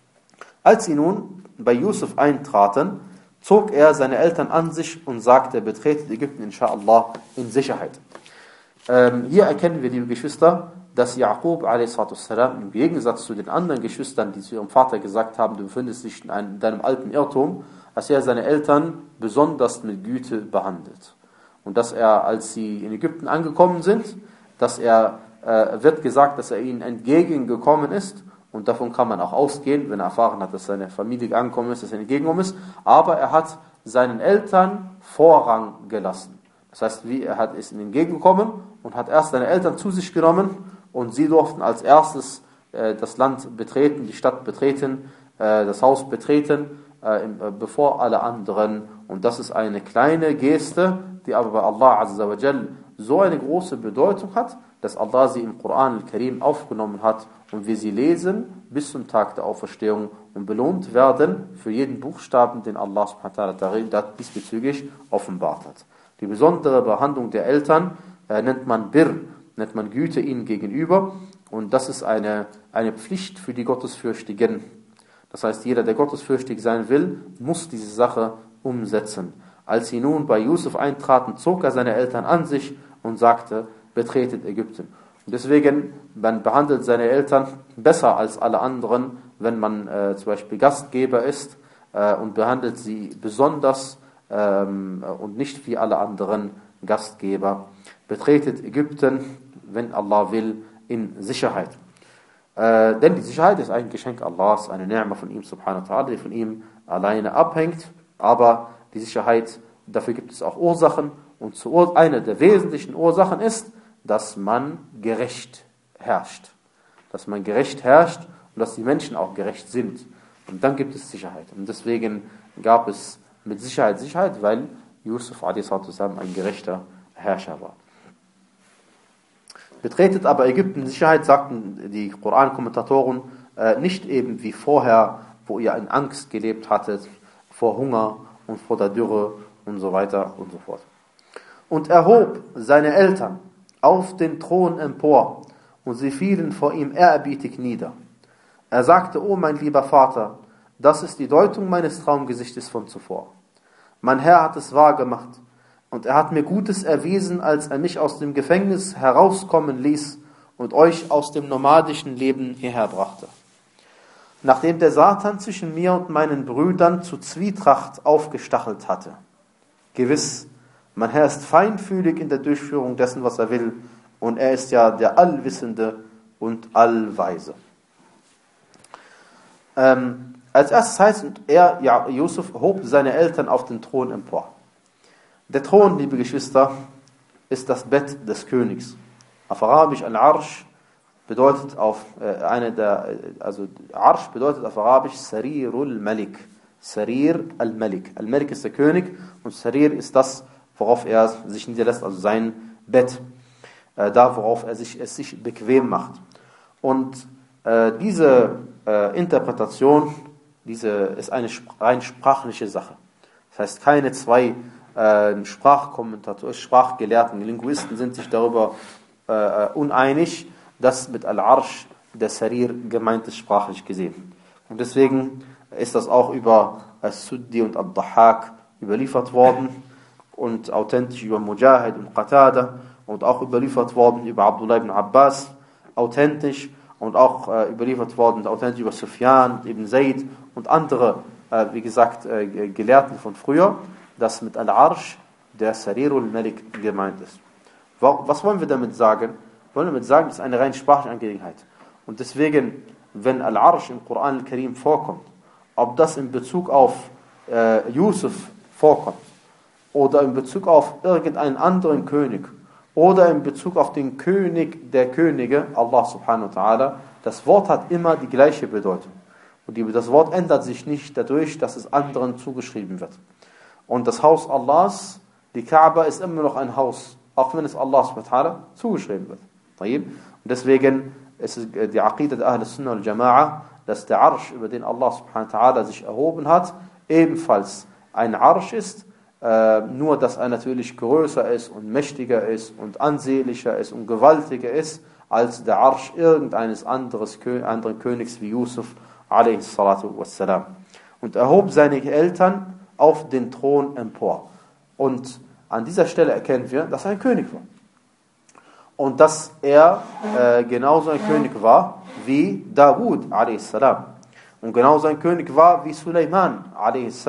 Als sie nun bei Yusuf eintraten, zog er seine Eltern an sich und sagte, betretet Ägypten insha'Allah in Sicherheit. Ähm, hier erkennen wir, liebe Geschwister, dass Yaqub a s im Gegensatz zu den anderen Geschwistern, die zu ihrem Vater gesagt haben, du befindest dich in, einem, in deinem alten Irrtum, dass er seine Eltern besonders mit Güte behandelt. Und dass er, als sie in Ägypten angekommen sind, dass er, äh, wird gesagt, dass er ihnen entgegengekommen ist. Und davon kann man auch ausgehen, wenn er erfahren hat, dass seine Familie angekommen ist, dass er entgegengekommen ist. Aber er hat seinen Eltern Vorrang gelassen. Das heißt, wie er hat, ist ihnen entgegengekommen und hat erst seine Eltern zu sich genommen und sie durften als erstes äh, das Land betreten, die Stadt betreten, äh, das Haus betreten, äh, im, äh, bevor alle anderen. Und das ist eine kleine Geste, die aber bei Allah Azza wa Jal so eine große Bedeutung hat, dass Allah sie im Koran al-Karim aufgenommen hat und wir sie lesen bis zum Tag der Auferstehung und belohnt werden für jeden Buchstaben, den Allah subhanahu wa ta'ala diesbezüglich offenbart hat. Die besondere Behandlung der Eltern äh, nennt man Birr, nennt man Güte ihnen gegenüber, und das ist eine, eine Pflicht für die Gottesfürchtigen. Das heißt, jeder, der gottesfürchtig sein will, muss diese Sache umsetzen. Als sie nun bei Yusuf eintraten, zog er seine Eltern an sich und sagte, betretet Ägypten. Und deswegen, man behandelt seine Eltern besser als alle anderen, wenn man äh, zum Beispiel Gastgeber ist äh, und behandelt sie besonders ähm, und nicht wie alle anderen Gastgeber. betretet Ägypten, wenn Allah will, in Sicherheit. Äh, denn die Sicherheit ist ein Geschenk Allahs, eine Ni'ma von ihm subhanahu wa ta'ala, die von ihm alleine abhängt. Aber die Sicherheit, dafür gibt es auch Ursachen. Und zu, eine der wesentlichen Ursachen ist, dass man gerecht herrscht. Dass man gerecht herrscht und dass die Menschen auch gerecht sind. Und dann gibt es Sicherheit. Und deswegen gab es mit Sicherheit Sicherheit, weil Yusuf a s. ein gerechter Herrscher war. Betretet aber Ägypten Sicherheit, sagten die Koran-Kommentatoren, äh, nicht eben wie vorher, wo ihr in Angst gelebt hattet, vor Hunger und vor der Dürre und so weiter und so fort. Und er hob seine Eltern auf den Thron empor und sie fielen vor ihm ehrerbietig nieder. Er sagte, o mein lieber Vater, das ist die Deutung meines Traumgesichtes von zuvor. Mein Herr hat es wahr gemacht. Und er hat mir Gutes erwiesen, als er mich aus dem Gefängnis herauskommen ließ und euch aus dem nomadischen Leben hierher brachte. Nachdem der Satan zwischen mir und meinen Brüdern zu Zwietracht aufgestachelt hatte. Gewiss, mein Herr ist feinfühlig in der Durchführung dessen, was er will, und er ist ja der Allwissende und Allweise. Ähm, als erstes heißt, und er, ja, Yusuf, hob seine Eltern auf den Thron empor. Der Thron, liebe Geschwister, ist das Bett des Königs. Auf Arabisch Al-Arsh bedeutet auf äh, eine der, also Arsh bedeutet auf Arabisch Sarirul Malik. Sarir al-Malik. Al-Malik ist der König und Sarir ist das, worauf er sich niederlässt, also sein Bett. Äh, da, worauf er sich, es sich bequem macht. Und äh, diese äh, Interpretation, diese ist eine rein sprachliche Sache. Das heißt, keine zwei Äh, Sprachkommentatoren, Sprachgelehrten, Linguisten sind sich darüber äh, uneinig, dass mit Al-Arsh der Sarir gemeint ist, sprachlich gesehen. Und deswegen ist das auch über As-Suddi und Ad-Dahhak überliefert worden und authentisch über Mujahid und Qatada und auch überliefert worden über Abdullah ibn Abbas, authentisch und auch äh, überliefert worden authentisch über Sufyan ibn Zayd und andere, äh, wie gesagt, äh, Gelehrten von früher, dass mit Al-Arsh der Sarirul Malik gemeint ist. Was wollen wir damit sagen? Wir wollen damit sagen, das ist eine rein sprachliche Angelegenheit. Und deswegen, wenn Al-Arsh im Koran al-Karim vorkommt, ob das in Bezug auf äh, Yusuf vorkommt, oder in Bezug auf irgendeinen anderen König, oder in Bezug auf den König der Könige, Allah subhanahu wa ta'ala, das Wort hat immer die gleiche Bedeutung. Und die, das Wort ändert sich nicht dadurch, dass es anderen zugeschrieben wird. Und das Haus Allahs, die Kaaba, ist immer noch ein Haus, auch wenn es Allah subhanahu wa ta'ala zugeschrieben wird. Und deswegen ist es die Aqida der Ahl Sunnah wal Jama'a, dass der Arsch, über den Allah subhanahu wa ta'ala sich erhoben hat, ebenfalls ein Arsch ist, äh, nur dass er natürlich größer ist und mächtiger ist und ansehnlicher ist und gewaltiger ist, als der Arsch irgendeines anderes, anderen Königs wie Yusuf alayhi salatu wassalam. Und erhob seine Eltern auf den Thron empor. Und an dieser Stelle erkennen wir, dass er ein König war. Und dass er äh, genauso ein König war wie Dawud a s. Und genauso ein König war wie Suleiman a s.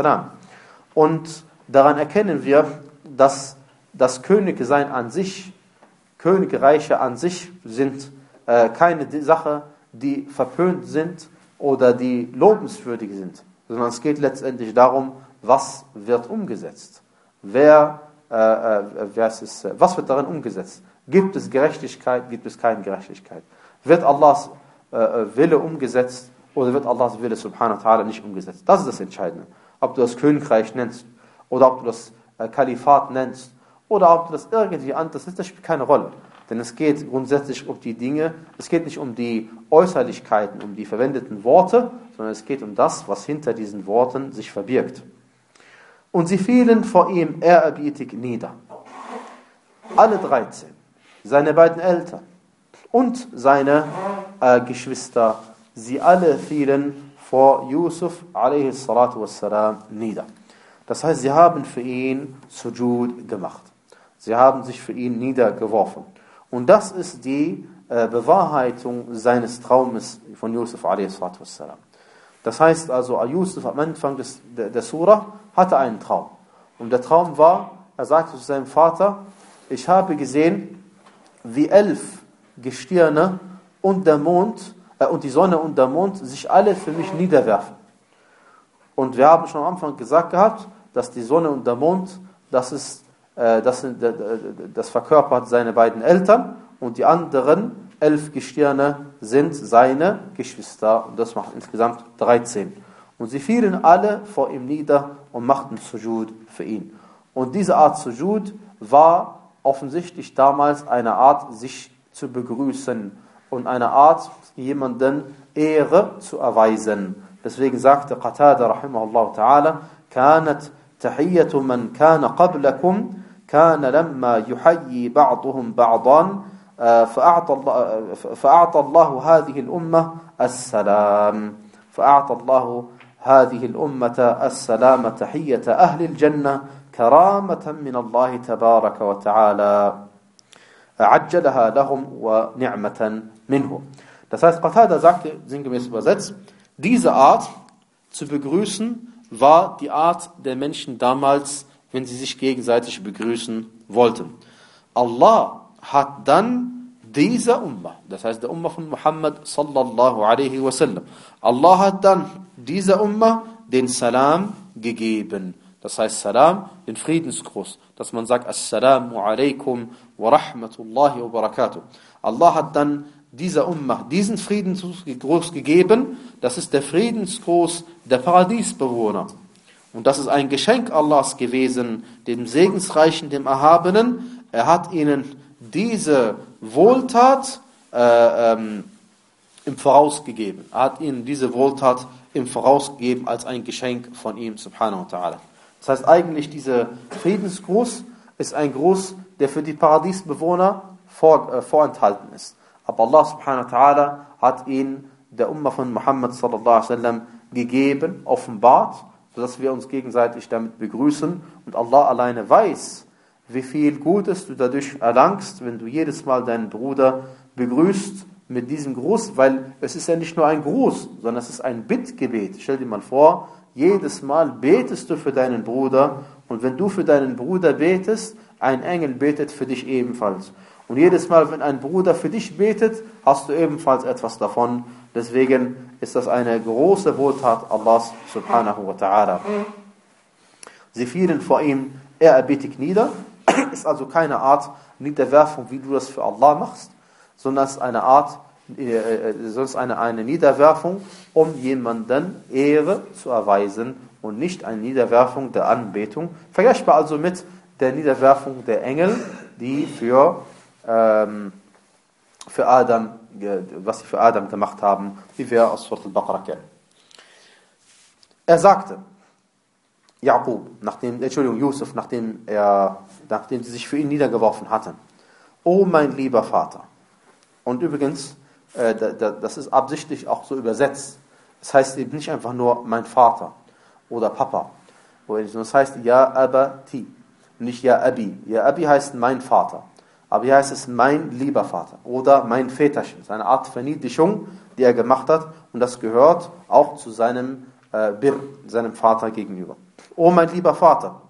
Und daran erkennen wir, dass das Königsein an sich, Königreiche an sich sind äh, keine Sache, die verpönt sind oder die lobenswürdig sind. Sondern es geht letztendlich darum, was wird umgesetzt? Wer, äh, äh, wer ist, äh, was wird darin umgesetzt? Gibt es Gerechtigkeit? Gibt es keine Gerechtigkeit? Wird Allahs äh, Wille umgesetzt oder wird Allahs Wille subhanahu wa ta'ala nicht umgesetzt? Das ist das Entscheidende. Ob du das Königreich nennst oder ob du das äh, Kalifat nennst oder ob du das irgendwie anders nennst, das spielt keine Rolle. Denn es geht grundsätzlich um die Dinge, es geht nicht um die Äußerlichkeiten, um die verwendeten Worte, sondern es geht um das, was hinter diesen Worten sich verbirgt. Und sie fielen vor ihm ehrerbietig nieder. Alle dreizehn, seine beiden Eltern und seine äh, Geschwister, sie alle fielen vor Yusuf alayhi salatu wassalam nieder. Das heißt, sie haben für ihn Sujud gemacht. Sie haben sich für ihn niedergeworfen. Und das ist die äh, Bewahrheitung seines Traumes von Yusuf alayhi salatu wassalam. Das heißt also, Yusuf am Anfang des, der, der Surah hatte einen Traum. Und der Traum war, er sagte zu seinem Vater, ich habe gesehen, wie elf Gestirne und der Mond äh, und die Sonne und der Mond sich alle für mich niederwerfen. Und wir haben schon am Anfang gesagt gehabt, dass die Sonne und der Mond, das ist, äh, das, sind, äh, das verkörpert seine beiden Eltern und die anderen elf Gestirne sind seine Geschwister und das macht insgesamt dreizehn. Und sie fielen alle vor ihm nieder und machten Sujud für ihn. Und diese Art Sujud war offensichtlich damals eine Art, sich zu begrüßen und eine Art, jemanden Ehre zu erweisen. Deswegen sagte Qatada rahimahullah ta'ala, كانت تحية من كان قبلكم كان لما يحيي بعضهم بعضا فأعطى الله, فأعطى الله هذه الأمة السلام فأعطى الله هذه الأمة السلام تحية أهل الجنة كرامة من الله تبارك وتعالى عجلها لهم ونعمة منه. Das heißt, Qatada sagte, sinngemäß übersetzt, diese Art zu begrüßen war die Art der Menschen damals, wenn sie sich gegenseitig begrüßen wollten. Allah hat dann dieser Ummah, das heißt der Ummah von Muhammad sallallahu alaihi wasallam, Allah hat dann dieser Ummah den Salam gegeben. Das heißt Salam, den Friedensgruß, dass man sagt Assalamu alaikum wa rahmatullahi wa barakatuh. Allah hat dann dieser Ummah diesen Friedensgruß gegeben, das ist der Friedensgruß der Paradiesbewohner. Und das ist ein Geschenk Allahs gewesen, dem Segensreichen, dem Erhabenen. Er hat ihnen diese Wohltat äh, ähm, im Voraus gegeben. Er hat ihnen diese Wohltat im Voraus gegeben als ein Geschenk von ihm, subhanahu wa ta'ala. Das heißt eigentlich, dieser Friedensgruß ist ein Gruß, der für die Paradiesbewohner vor, äh, vorenthalten ist. Aber Allah subhanahu wa ta'ala hat ihn der Ummah von Muhammad sallallahu alaihi wasallam gegeben, offenbart, sodass wir uns gegenseitig damit begrüßen. Und Allah alleine weiß, wie viel Gutes du dadurch erlangst, wenn du jedes Mal deinen Bruder begrüßt mit diesem Gruß, weil es ist ja nicht nur ein Gruß, sondern es ist ein Bittgebet. Stell dir mal vor, jedes Mal betest du für deinen Bruder und wenn du für deinen Bruder betest, ein Engel betet für dich ebenfalls. Und jedes Mal, wenn ein Bruder für dich betet, hast du ebenfalls etwas davon. Deswegen ist das eine große Wohltat Allahs subhanahu wa ta'ala. Sie fielen vor ihm ehrerbietig nieder. Ist also keine Art Niederwerfung, wie du das für Allah machst, sondern es ist eine Art, äh, sonst eine, eine Niederwerfung, um jemanden Ehre zu erweisen und nicht eine Niederwerfung der Anbetung. Vergleichbar also mit der Niederwerfung der Engel, die für, ähm, für Adam, was sie für Adam gemacht haben, wie wir aus Surat al-Baqarah kennen. Er sagte, Jaqub, nachdem, Entschuldigung, Yusuf, nachdem er, nachdem sie sich für ihn niedergeworfen hatten. O mein lieber Vater. Und übrigens, äh, da, da, das ist absichtlich auch so übersetzt. Das heißt eben nicht einfach nur mein Vater oder Papa. Sondern es heißt Ja Abati, nicht Ja Abi. Ja Abi heißt mein Vater. Aber hier heißt es mein lieber Vater oder mein Väterchen. Das ist eine Art Verniedlichung, die er gemacht hat. Und das gehört auch zu seinem äh, Bir, seinem Vater gegenüber. O mein lieber Vater,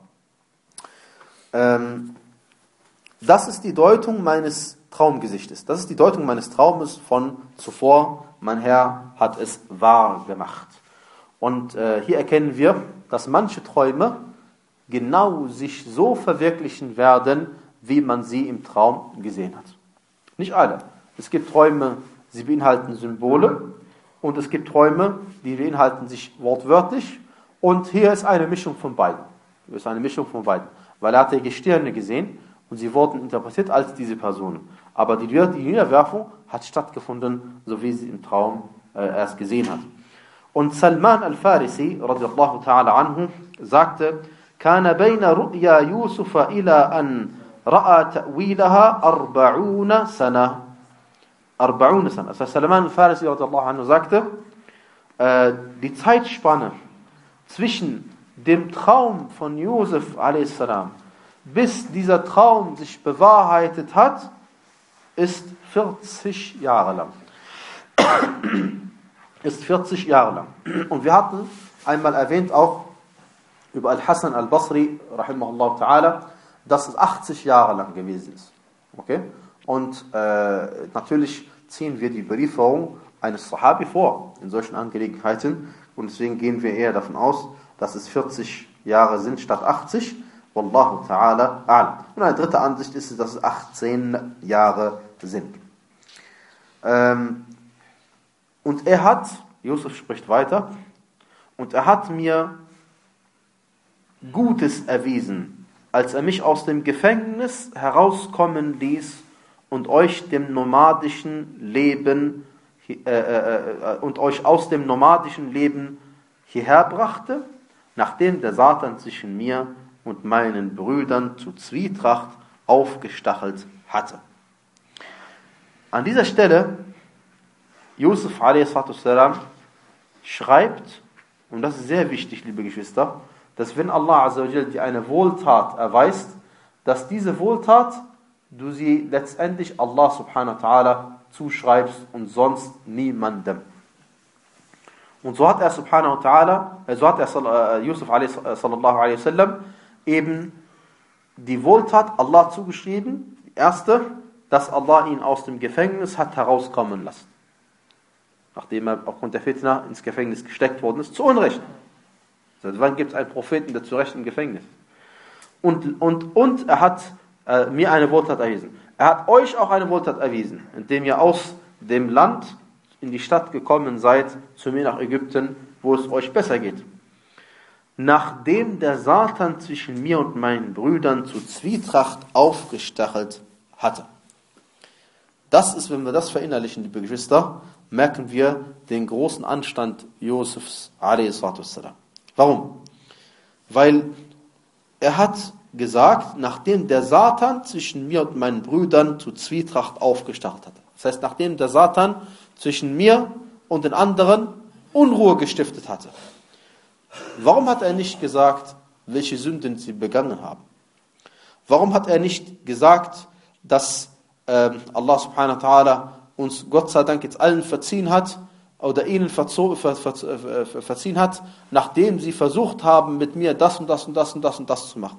ähm, das ist die Deutung meines Traumgesichtes. Das ist die Deutung meines Traumes von zuvor. Mein Herr hat es wahr gemacht. Und äh, hier erkennen wir, dass manche Träume genau sich so verwirklichen werden, wie man sie im Traum gesehen hat. Nicht alle. Es gibt Träume, sie beinhalten Symbole. Und es gibt Träume, die beinhalten sich wortwörtlich. Und hier ist eine Mischung von beiden. Hier ist eine Mischung von beiden. Weil er hatte Gestirne gesehen und sie wurden interpretiert als diese Personen. Aber die, die Niederwerfung hat stattgefunden, so wie sie im Traum äh, erst gesehen hat. Und Salman al-Farisi, radiyallahu ta'ala anhu, sagte, كان بين رؤيا يوسف إلى أن رأى تأويلها أربعون سنة. أربعون سنة. Also Salman al-Farisi, radiyallahu anhu, sagte, äh, die Zeitspanne zwischen dem Traum von Josef a s. bis dieser Traum sich bewahrheitet hat, ist vierzig Jahre lang. ist vierzig Jahre lang. Und wir hatten einmal erwähnt auch über Al-Hasan al-Basri, rahimahullah ta'ala, dass es achtzig Jahre lang gewesen ist. Okay? Und äh, natürlich ziehen wir die Überlieferung eines Sahabi vor in solchen Angelegenheiten und deswegen gehen wir eher davon aus, dass es vierzig Jahre sind statt achtzig. Wallahu ta'ala a'lam. Und eine dritte Ansicht ist, dass es achtzehn Jahre sind. Ähm, und er hat, Josef spricht weiter, und er hat mir Gutes erwiesen, als er mich aus dem Gefängnis herauskommen ließ und euch dem nomadischen Leben äh, äh, und euch aus dem nomadischen Leben hierher brachte, nachdem der Satan zwischen mir und meinen Brüdern zu Zwietracht aufgestachelt hatte. An dieser Stelle, Yusuf a s. schreibt, und das ist sehr wichtig, liebe Geschwister, dass wenn Allah azza wa jalla dir eine Wohltat erweist, dass diese Wohltat du sie letztendlich Allah subhanahu wa ta'ala zuschreibst und sonst niemandem. Und so hat er subhanahu wa ta'ala, so hat er Yusuf sallallahu alaihi wasallam eben die Wohltat Allah zugeschrieben. Die erste, dass Allah ihn aus dem Gefängnis hat herauskommen lassen. Nachdem er aufgrund der Fitna ins Gefängnis gesteckt worden ist, zu Unrecht. Seit wann gibt es einen Propheten, der zu Recht im Gefängnis ist? Und, und, und er hat äh, mir eine Wohltat erwiesen. Er hat euch auch eine Wohltat erwiesen, indem ihr aus dem Land in die Stadt gekommen seid, zu mir nach Ägypten, wo es euch besser geht. Nachdem der Satan zwischen mir und meinen Brüdern zu Zwietracht aufgestachelt hatte. Das ist, wenn wir das verinnerlichen, liebe Geschwister, merken wir den großen Anstand Josefs a s. Warum? Weil er hat gesagt, nachdem der Satan zwischen mir und meinen Brüdern zu Zwietracht aufgestachelt hatte. Das heißt, nachdem der Satan zwischen mir und den anderen Unruhe gestiftet hatte. Warum hat er nicht gesagt, welche Sünden sie begangen haben? Warum hat er nicht gesagt, dass äh, Allah subhanahu wa ta'ala uns Gott sei Dank jetzt allen verziehen hat oder ihnen verzo- ver- ver- ver- verziehen hat, nachdem sie versucht haben, mit mir das und das und das und das und das zu machen?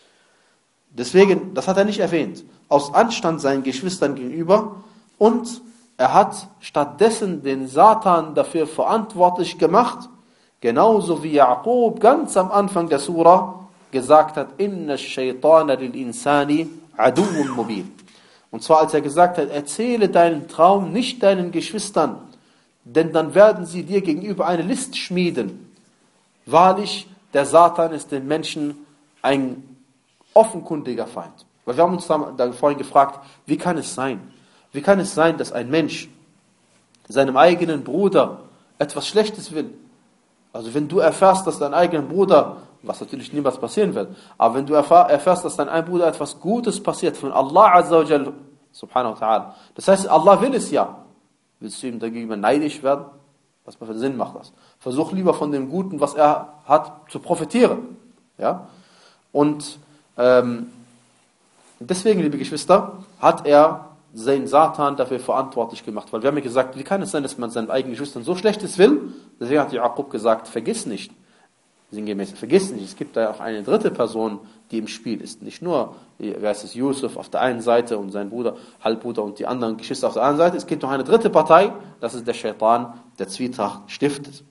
Deswegen, das hat er nicht erwähnt, aus Anstand seinen Geschwistern gegenüber, und er hat stattdessen den Satan dafür verantwortlich gemacht, genauso wie Jakob ganz am Anfang der Sura gesagt hat, Inna ash-shaytana lil insani aduwwun mubin. Und zwar als er gesagt hat, erzähle deinen Traum nicht deinen Geschwistern, denn dann werden sie dir gegenüber eine List schmieden. Wahrlich, der Satan ist den Menschen ein offenkundiger Feind. Weil wir haben uns da vorhin gefragt, wie kann es sein? Wie kann es sein, dass ein Mensch seinem eigenen Bruder etwas Schlechtes will? Also wenn du erfährst, dass dein eigener Bruder, was natürlich niemals passieren wird, aber wenn du erfährst, dass dein eigener Bruder etwas Gutes passiert von Allah azza wa jalla, subhanahu wa ta'ala, das heißt, Allah will es ja. Willst du ihm dagegenüber neidisch werden? Was für einen Sinn macht das? Versuch lieber von dem Guten, was er hat, zu profitieren. Ja? Und ähm, deswegen, liebe Geschwister, hat er seinen Satan dafür verantwortlich gemacht. Weil wir haben ja gesagt, wie kann es sein, dass man seinen eigenen Geschwistern so Schlechtes will? Deswegen hat Jakob gesagt, vergiss nicht, sinngemäß, vergiss nicht, es gibt da auch eine dritte Person, die im Spiel ist. Nicht nur, wie heißt es, Yusuf auf der einen Seite und sein Bruder, Halbbruder und die anderen Geschwister auf der anderen Seite. Es gibt noch eine dritte Partei, das ist der Shaitan, der Zwietracht stiftet.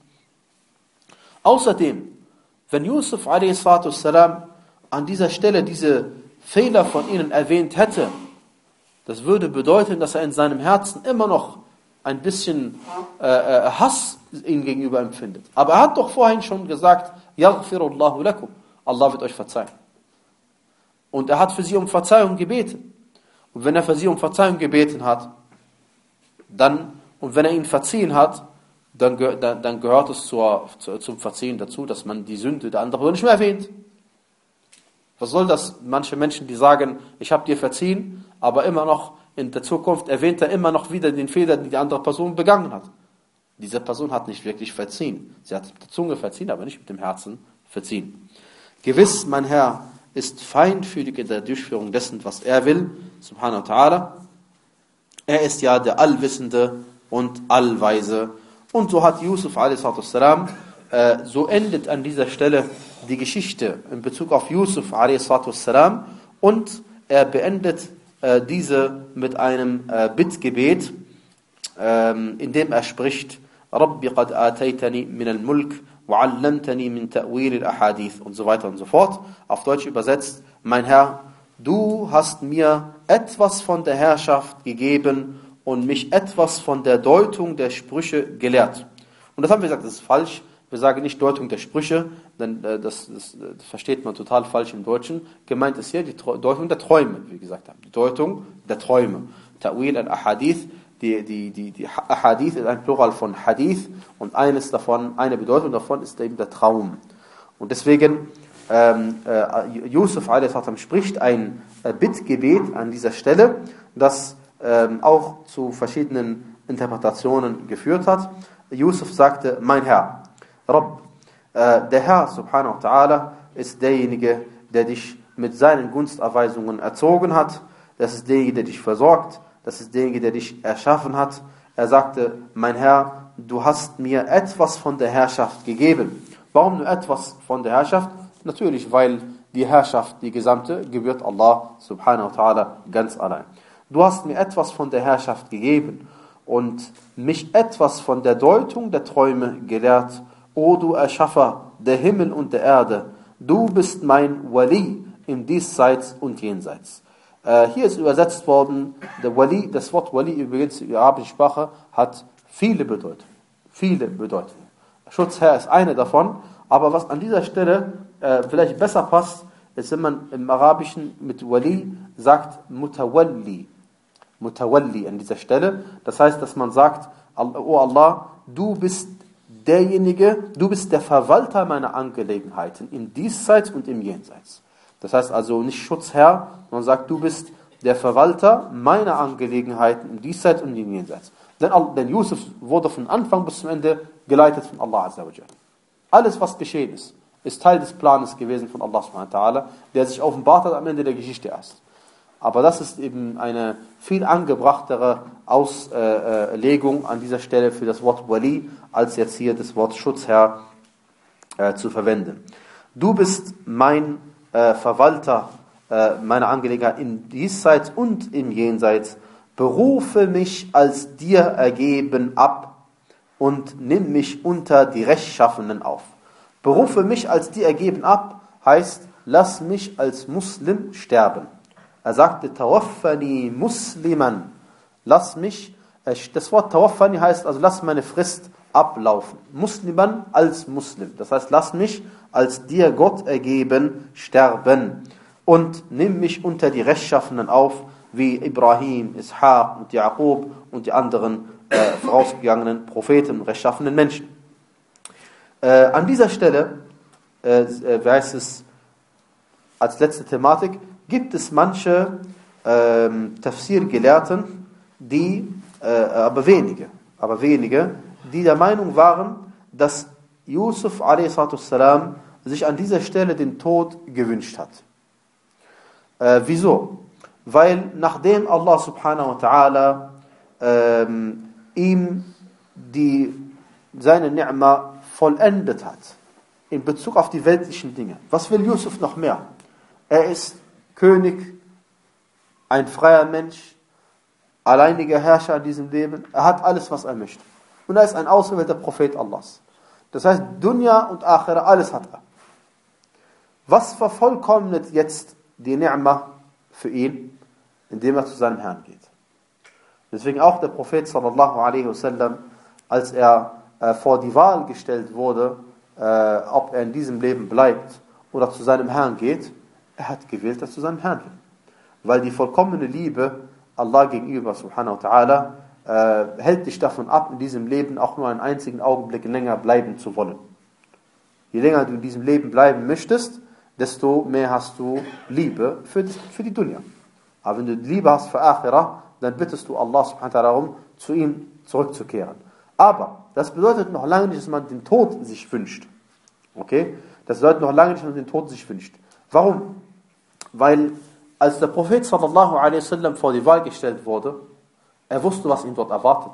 Außerdem, wenn Yusuf a s. an dieser Stelle diese Fehler von ihnen erwähnt hätte, das würde bedeuten, dass er in seinem Herzen immer noch ein bisschen äh, Hass ihnen gegenüber empfindet. Aber er hat doch vorhin schon gesagt, Yaghfirullahu lakum, Allah wird euch verzeihen. Und er hat für sie um Verzeihung gebeten. Und wenn er für sie um Verzeihung gebeten hat, dann, und wenn er ihnen verziehen hat, dann, dann, dann gehört es zur, zu, zum Verziehen dazu, dass man die Sünde der anderen nicht mehr erwähnt. Was soll das? Manche Menschen, die sagen, ich habe dir verziehen, aber immer noch in der Zukunft erwähnt er immer noch wieder den Fehler, den die andere Person begangen hat. Diese Person hat nicht wirklich verziehen. Sie hat mit der Zunge verziehen, aber nicht mit dem Herzen verziehen. Gewiss, mein Herr ist feinfühlig in der Durchführung dessen, was er will, subhanahu wa ta'ala. Er ist ja der Allwissende und Allweise. Und so hat Yusuf a s. Äh, so endet an dieser Stelle die Geschichte in Bezug auf Yusuf a s. Und er beendet äh, diese mit einem äh, Bittgebet, ähm, in dem er spricht, Rabbi qad ataytani min al-mulk wa 'allamtani min ta'wil al-ahadith und so weiter und so fort. Auf Deutsch übersetzt, mein Herr, du hast mir etwas von der Herrschaft gegeben und mich etwas von der Deutung der Sprüche gelehrt. Und das haben wir gesagt, das ist falsch. Wir sagen nicht Deutung der Sprüche, denn äh, das, das, das versteht man total falsch im Deutschen. Gemeint ist hier die Deutung der Träume, wie wir gesagt haben. Die Deutung der Träume. Ta'wil al-Ahadith, die, die, die, die Ahadith ist ein Plural von Hadith und eines davon, eine Bedeutung davon ist eben der Traum. Und deswegen, ähm, äh, Yusuf a s. spricht ein äh, Bittgebet an dieser Stelle, das ähm, auch zu verschiedenen Interpretationen geführt hat. Yusuf sagte, mein Herr, Rabb, äh, der Herr subhanahu wa ta'ala ist derjenige, der dich mit seinen Gunsterweisungen erzogen hat, das ist derjenige, der dich versorgt, das ist derjenige, der dich erschaffen hat. Er sagte, mein Herr, du hast mir etwas von der Herrschaft gegeben. Warum nur etwas von der Herrschaft? Natürlich, weil die Herrschaft, die gesamte, gebührt Allah subhanahu wa ta'ala ganz allein. Du hast mir etwas von der Herrschaft gegeben und mich etwas von der Deutung der Träume gelehrt. O du Erschaffer der Himmel und der Erde, du bist mein Wali im Diesseits und Jenseits. Äh, hier ist übersetzt worden, der Wali, das Wort Wali übrigens in der arabischen Sprache hat viele Bedeutungen. Viele Bedeutungen. Schutzherr ist eine davon, aber was an dieser Stelle äh, vielleicht besser passt, ist, wenn man im Arabischen mit Wali sagt Mutawalli. Mutawalli an dieser Stelle. Das heißt, dass man sagt, O Allah, du bist derjenige, du bist der Verwalter meiner Angelegenheiten im Diesseits und im Jenseits. Das heißt also nicht Schutzherr, man sagt, du bist der Verwalter meiner Angelegenheiten im Diesseits und im Jenseits. Denn, denn Yusuf wurde von Anfang bis zum Ende geleitet von Allah Azza wa Jalla. Alles, was geschehen ist, ist Teil des Planes gewesen von Allah subhanahu wa ta'ala, der sich offenbart hat am Ende der Geschichte erst. Aber das ist eben eine viel angebrachtere Auslegung an dieser Stelle für das Wort Wali, als jetzt hier das Wort Schutzherr äh, zu verwenden. Du bist mein äh, Verwalter äh, meiner Angelegenheit im Diesseits und im Jenseits. Berufe mich als dir ergeben ab und nimm mich unter die Rechtschaffenen auf. Berufe mich als dir ergeben ab, heißt, lass mich als Muslim sterben. Er sagte, Tawaffani Musliman, lass mich, das Wort Tawaffani heißt also, lass meine Frist ablaufen. Musliman als Muslim, das heißt, lass mich als dir Gott ergeben sterben und nimm mich unter die Rechtschaffenen auf, wie Ibrahim, Ishaq und Jaqub und die anderen äh, vorausgegangenen Propheten, rechtschaffenen Menschen. Äh, an dieser Stelle, äh, heißt es als letzte Thematik, gibt es manche ähm, Tafsir-Gelehrten, die, äh, aber wenige, aber wenige, die der Meinung waren, dass Yusuf a s. sich an dieser Stelle den Tod gewünscht hat. Äh, wieso? Weil nachdem Allah subhanahu wa ta'ala ähm, ihm die, seine Ni'ma vollendet hat, in Bezug auf die weltlichen Dinge, was will Yusuf noch mehr? Er ist König, ein freier Mensch, alleiniger Herrscher in diesem Leben. Er hat alles, was er möchte. Und er ist ein auserwählter Prophet Allahs. Das heißt, Dunya und Akhira, alles hat er. Was vervollkommnet jetzt die Ni'ma für ihn, indem er zu seinem Herrn geht? Deswegen auch der Prophet sallallahu alaihi wasallam, als er äh, vor die Wahl gestellt wurde, äh, ob er in diesem Leben bleibt oder zu seinem Herrn geht, er hat gewählt, dass er zu seinem Herrn will. Weil die vollkommene Liebe Allah gegenüber, subhanahu wa ta'ala, äh, hält dich davon ab, in diesem Leben auch nur einen einzigen Augenblick länger bleiben zu wollen. Je länger du in diesem Leben bleiben möchtest, desto mehr hast du Liebe für die, für die Dunya. Aber wenn du Liebe hast für Akhirah, dann bittest du Allah subhanahu wa ta'ala darum, zu ihm zurückzukehren. Aber das bedeutet noch lange nicht, dass man den Tod sich wünscht. Okay? Das bedeutet noch lange nicht, dass man den Tod sich wünscht. Warum? Weil als der Prophet sallallahu alaihi wasallam vor die Wahl gestellt wurde, er wusste, was ihn dort erwartet.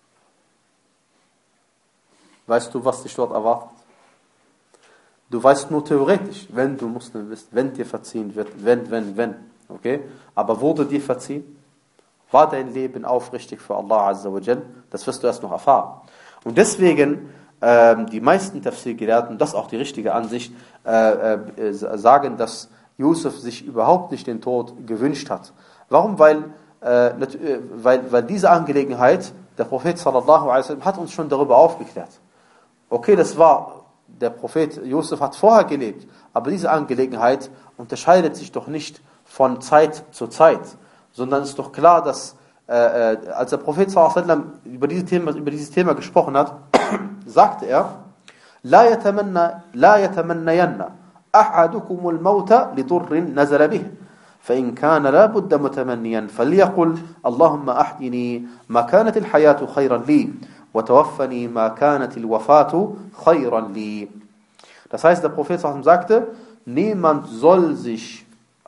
Weißt du, was dich dort erwartet? Du weißt nur theoretisch, wenn du Muslim bist, wenn dir verziehen wird, wenn, wenn, wenn. Okay? Aber wurde dir verziehen? War dein Leben aufrichtig für Allah Azza wa Jal? Das wirst du erst noch erfahren. Und deswegen, ähm, die meisten Tafsir-Gelehrten, das ist auch die richtige Ansicht, äh, äh, sagen, dass Yusuf sich überhaupt nicht den Tod gewünscht hat. Warum? Weil, äh, weil, weil diese Angelegenheit, der Prophet sallallahu alaihi wasallam hat uns schon darüber aufgeklärt. Okay, das war, der Prophet Yusuf hat vorher gelebt, aber diese Angelegenheit unterscheidet sich doch nicht von Zeit zu Zeit, sondern es ist doch klar, dass äh, äh, als der Prophet sallallahu alaihi wasallam über dieses Thema, über dieses Thema gesprochen hat, sagte er: La yatamanna, la yatamannayanna ahadukum al-mauta lidurrin nazala bih. فإن كان لا بد متمنيا فليقل اللهم أحيني ما كانت الحياة خيرا لي وتوفني ما كانت الوفاة خيرا لي. Das heißt, der Prophet sagte, niemand soll sich,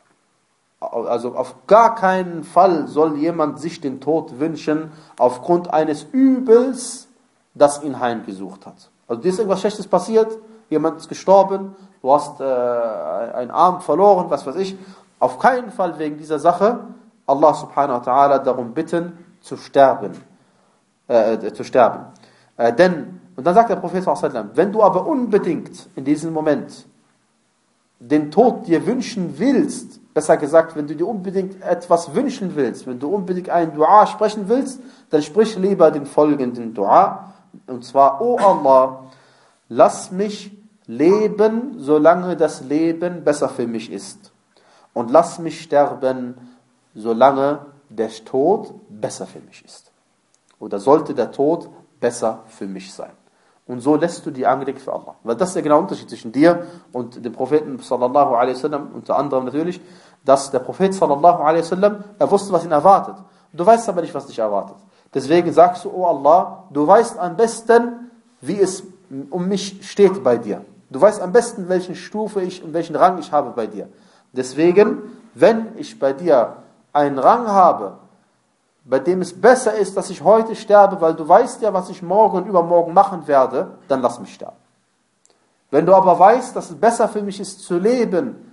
also auf gar keinen Fall soll jemand sich den Tod wünschen aufgrund eines Übels, das ihn heimgesucht hat. Also dir ist irgendwas Schlechtes passiert, jemand ist gestorben, du hast äh, einen Arm verloren, was weiß ich. Auf keinen Fall wegen dieser Sache Allah subhanahu wa ta'ala darum bitten, zu sterben. Äh, zu sterben. Äh, denn, und dann sagt der Prophet sallallahu alaihi wasallam, wenn du aber unbedingt in diesem Moment den Tod dir wünschen willst, besser gesagt, wenn du dir unbedingt etwas wünschen willst, wenn du unbedingt einen Dua sprechen willst, dann sprich lieber den folgenden Dua, und zwar: O Allah, lass mich leben, solange das Leben besser für mich ist. Und lass mich sterben, solange der Tod besser für mich ist. Oder sollte der Tod besser für mich sein. Und so lässt du die Angelegenheit für Allah. Weil das ist der genaue Unterschied zwischen dir und dem Propheten sallallahu alaihi wasallam, unter anderem natürlich, dass der Prophet sallallahu alaihi wasallam, er wusste, was ihn erwartet. Du weißt aber nicht, was dich erwartet. Deswegen sagst du: O Allah, du weißt am besten, wie es um mich steht bei dir. Du weißt am besten, welche Stufe ich und welchen Rang ich habe bei dir. Deswegen, wenn ich bei dir einen Rang habe, bei dem es besser ist, dass ich heute sterbe, weil du weißt ja, was ich morgen und übermorgen machen werde, dann lass mich sterben. Wenn du aber weißt, dass es besser für mich ist zu leben,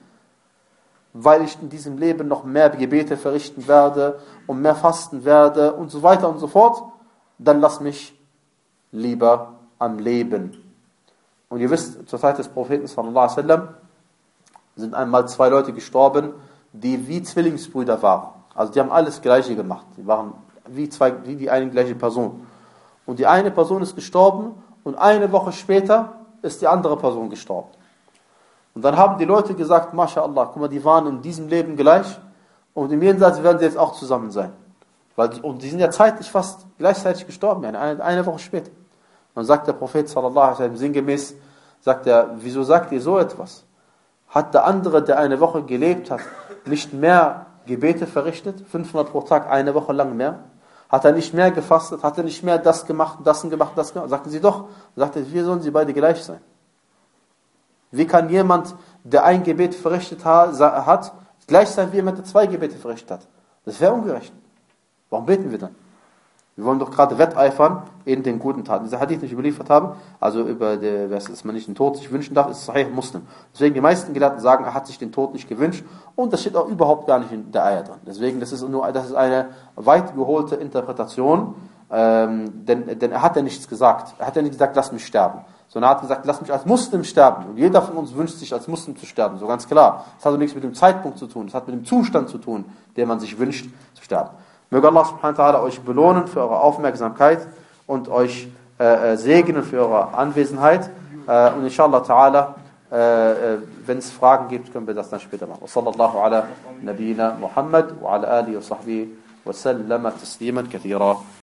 weil ich in diesem Leben noch mehr Gebete verrichten werde und mehr fasten werde und so weiter und so fort, dann lass mich lieber am Leben. Und ihr wisst, zur Zeit des Propheten sallallahu alaihi wasallam sind einmal zwei Leute gestorben, die wie Zwillingsbrüder waren. Also die haben alles Gleiche gemacht. Die waren wie, zwei, wie die eine gleiche Person. Und die eine Person ist gestorben und eine Woche später ist die andere Person gestorben. Und dann haben die Leute gesagt: MashaAllah, guck mal, die waren in diesem Leben gleich und im Jenseits werden sie jetzt auch zusammen sein. Weil, und die sind ja zeitlich fast gleichzeitig gestorben, eine, eine Woche später. Und dann sagt der Prophet sallallahu alaihi wasallam sinngemäß, sagt er: Wieso sagt ihr so etwas? Hat der andere, der eine Woche gelebt hat, nicht mehr Gebete verrichtet? fünfhundert pro Tag, eine Woche lang mehr? Hat er nicht mehr gefastet? Hat er nicht mehr das gemacht, das gemacht, das gemacht? Sagten sie doch. Sagte, wie sollen sie beide gleich sein? Wie kann jemand, der ein Gebet verrichtet hat, gleich sein wie jemand, der zwei Gebete verrichtet hat? Das wäre ungerecht. Warum beten wir dann? Wir wollen doch gerade wetteifern in den guten Taten. Dieser Hadith, den ich überliefert habe, also über die, dass man nicht den Tod sich wünschen darf, ist Sahih Muslim. Deswegen die meisten Gelehrten sagen, er hat sich den Tod nicht gewünscht, und das steht auch überhaupt gar nicht in der Eier drin. Deswegen, das ist nur, das ist eine weit geholte Interpretation, ähm, denn, denn er hat ja nichts gesagt. Er hat ja nicht gesagt, lass mich sterben, sondern er hat gesagt, lass mich als Muslim sterben. Und jeder von uns wünscht sich, als Muslim zu sterben, so ganz klar. Das hat also nichts mit dem Zeitpunkt zu tun, das hat mit dem Zustand zu tun, den man sich wünscht, zu sterben. Möge Allah subhanahu wa ta'ala euch belohnen für eure Aufmerksamkeit und euch äh, segnen für eure Anwesenheit. Äh, und inshallah ta'ala, äh, wenn es Fragen gibt, können wir das dann später machen. Wa sallallahu ala nabiyyina Muhammad wa ala alihi wa sahbihi wa sallama tasliman kathira.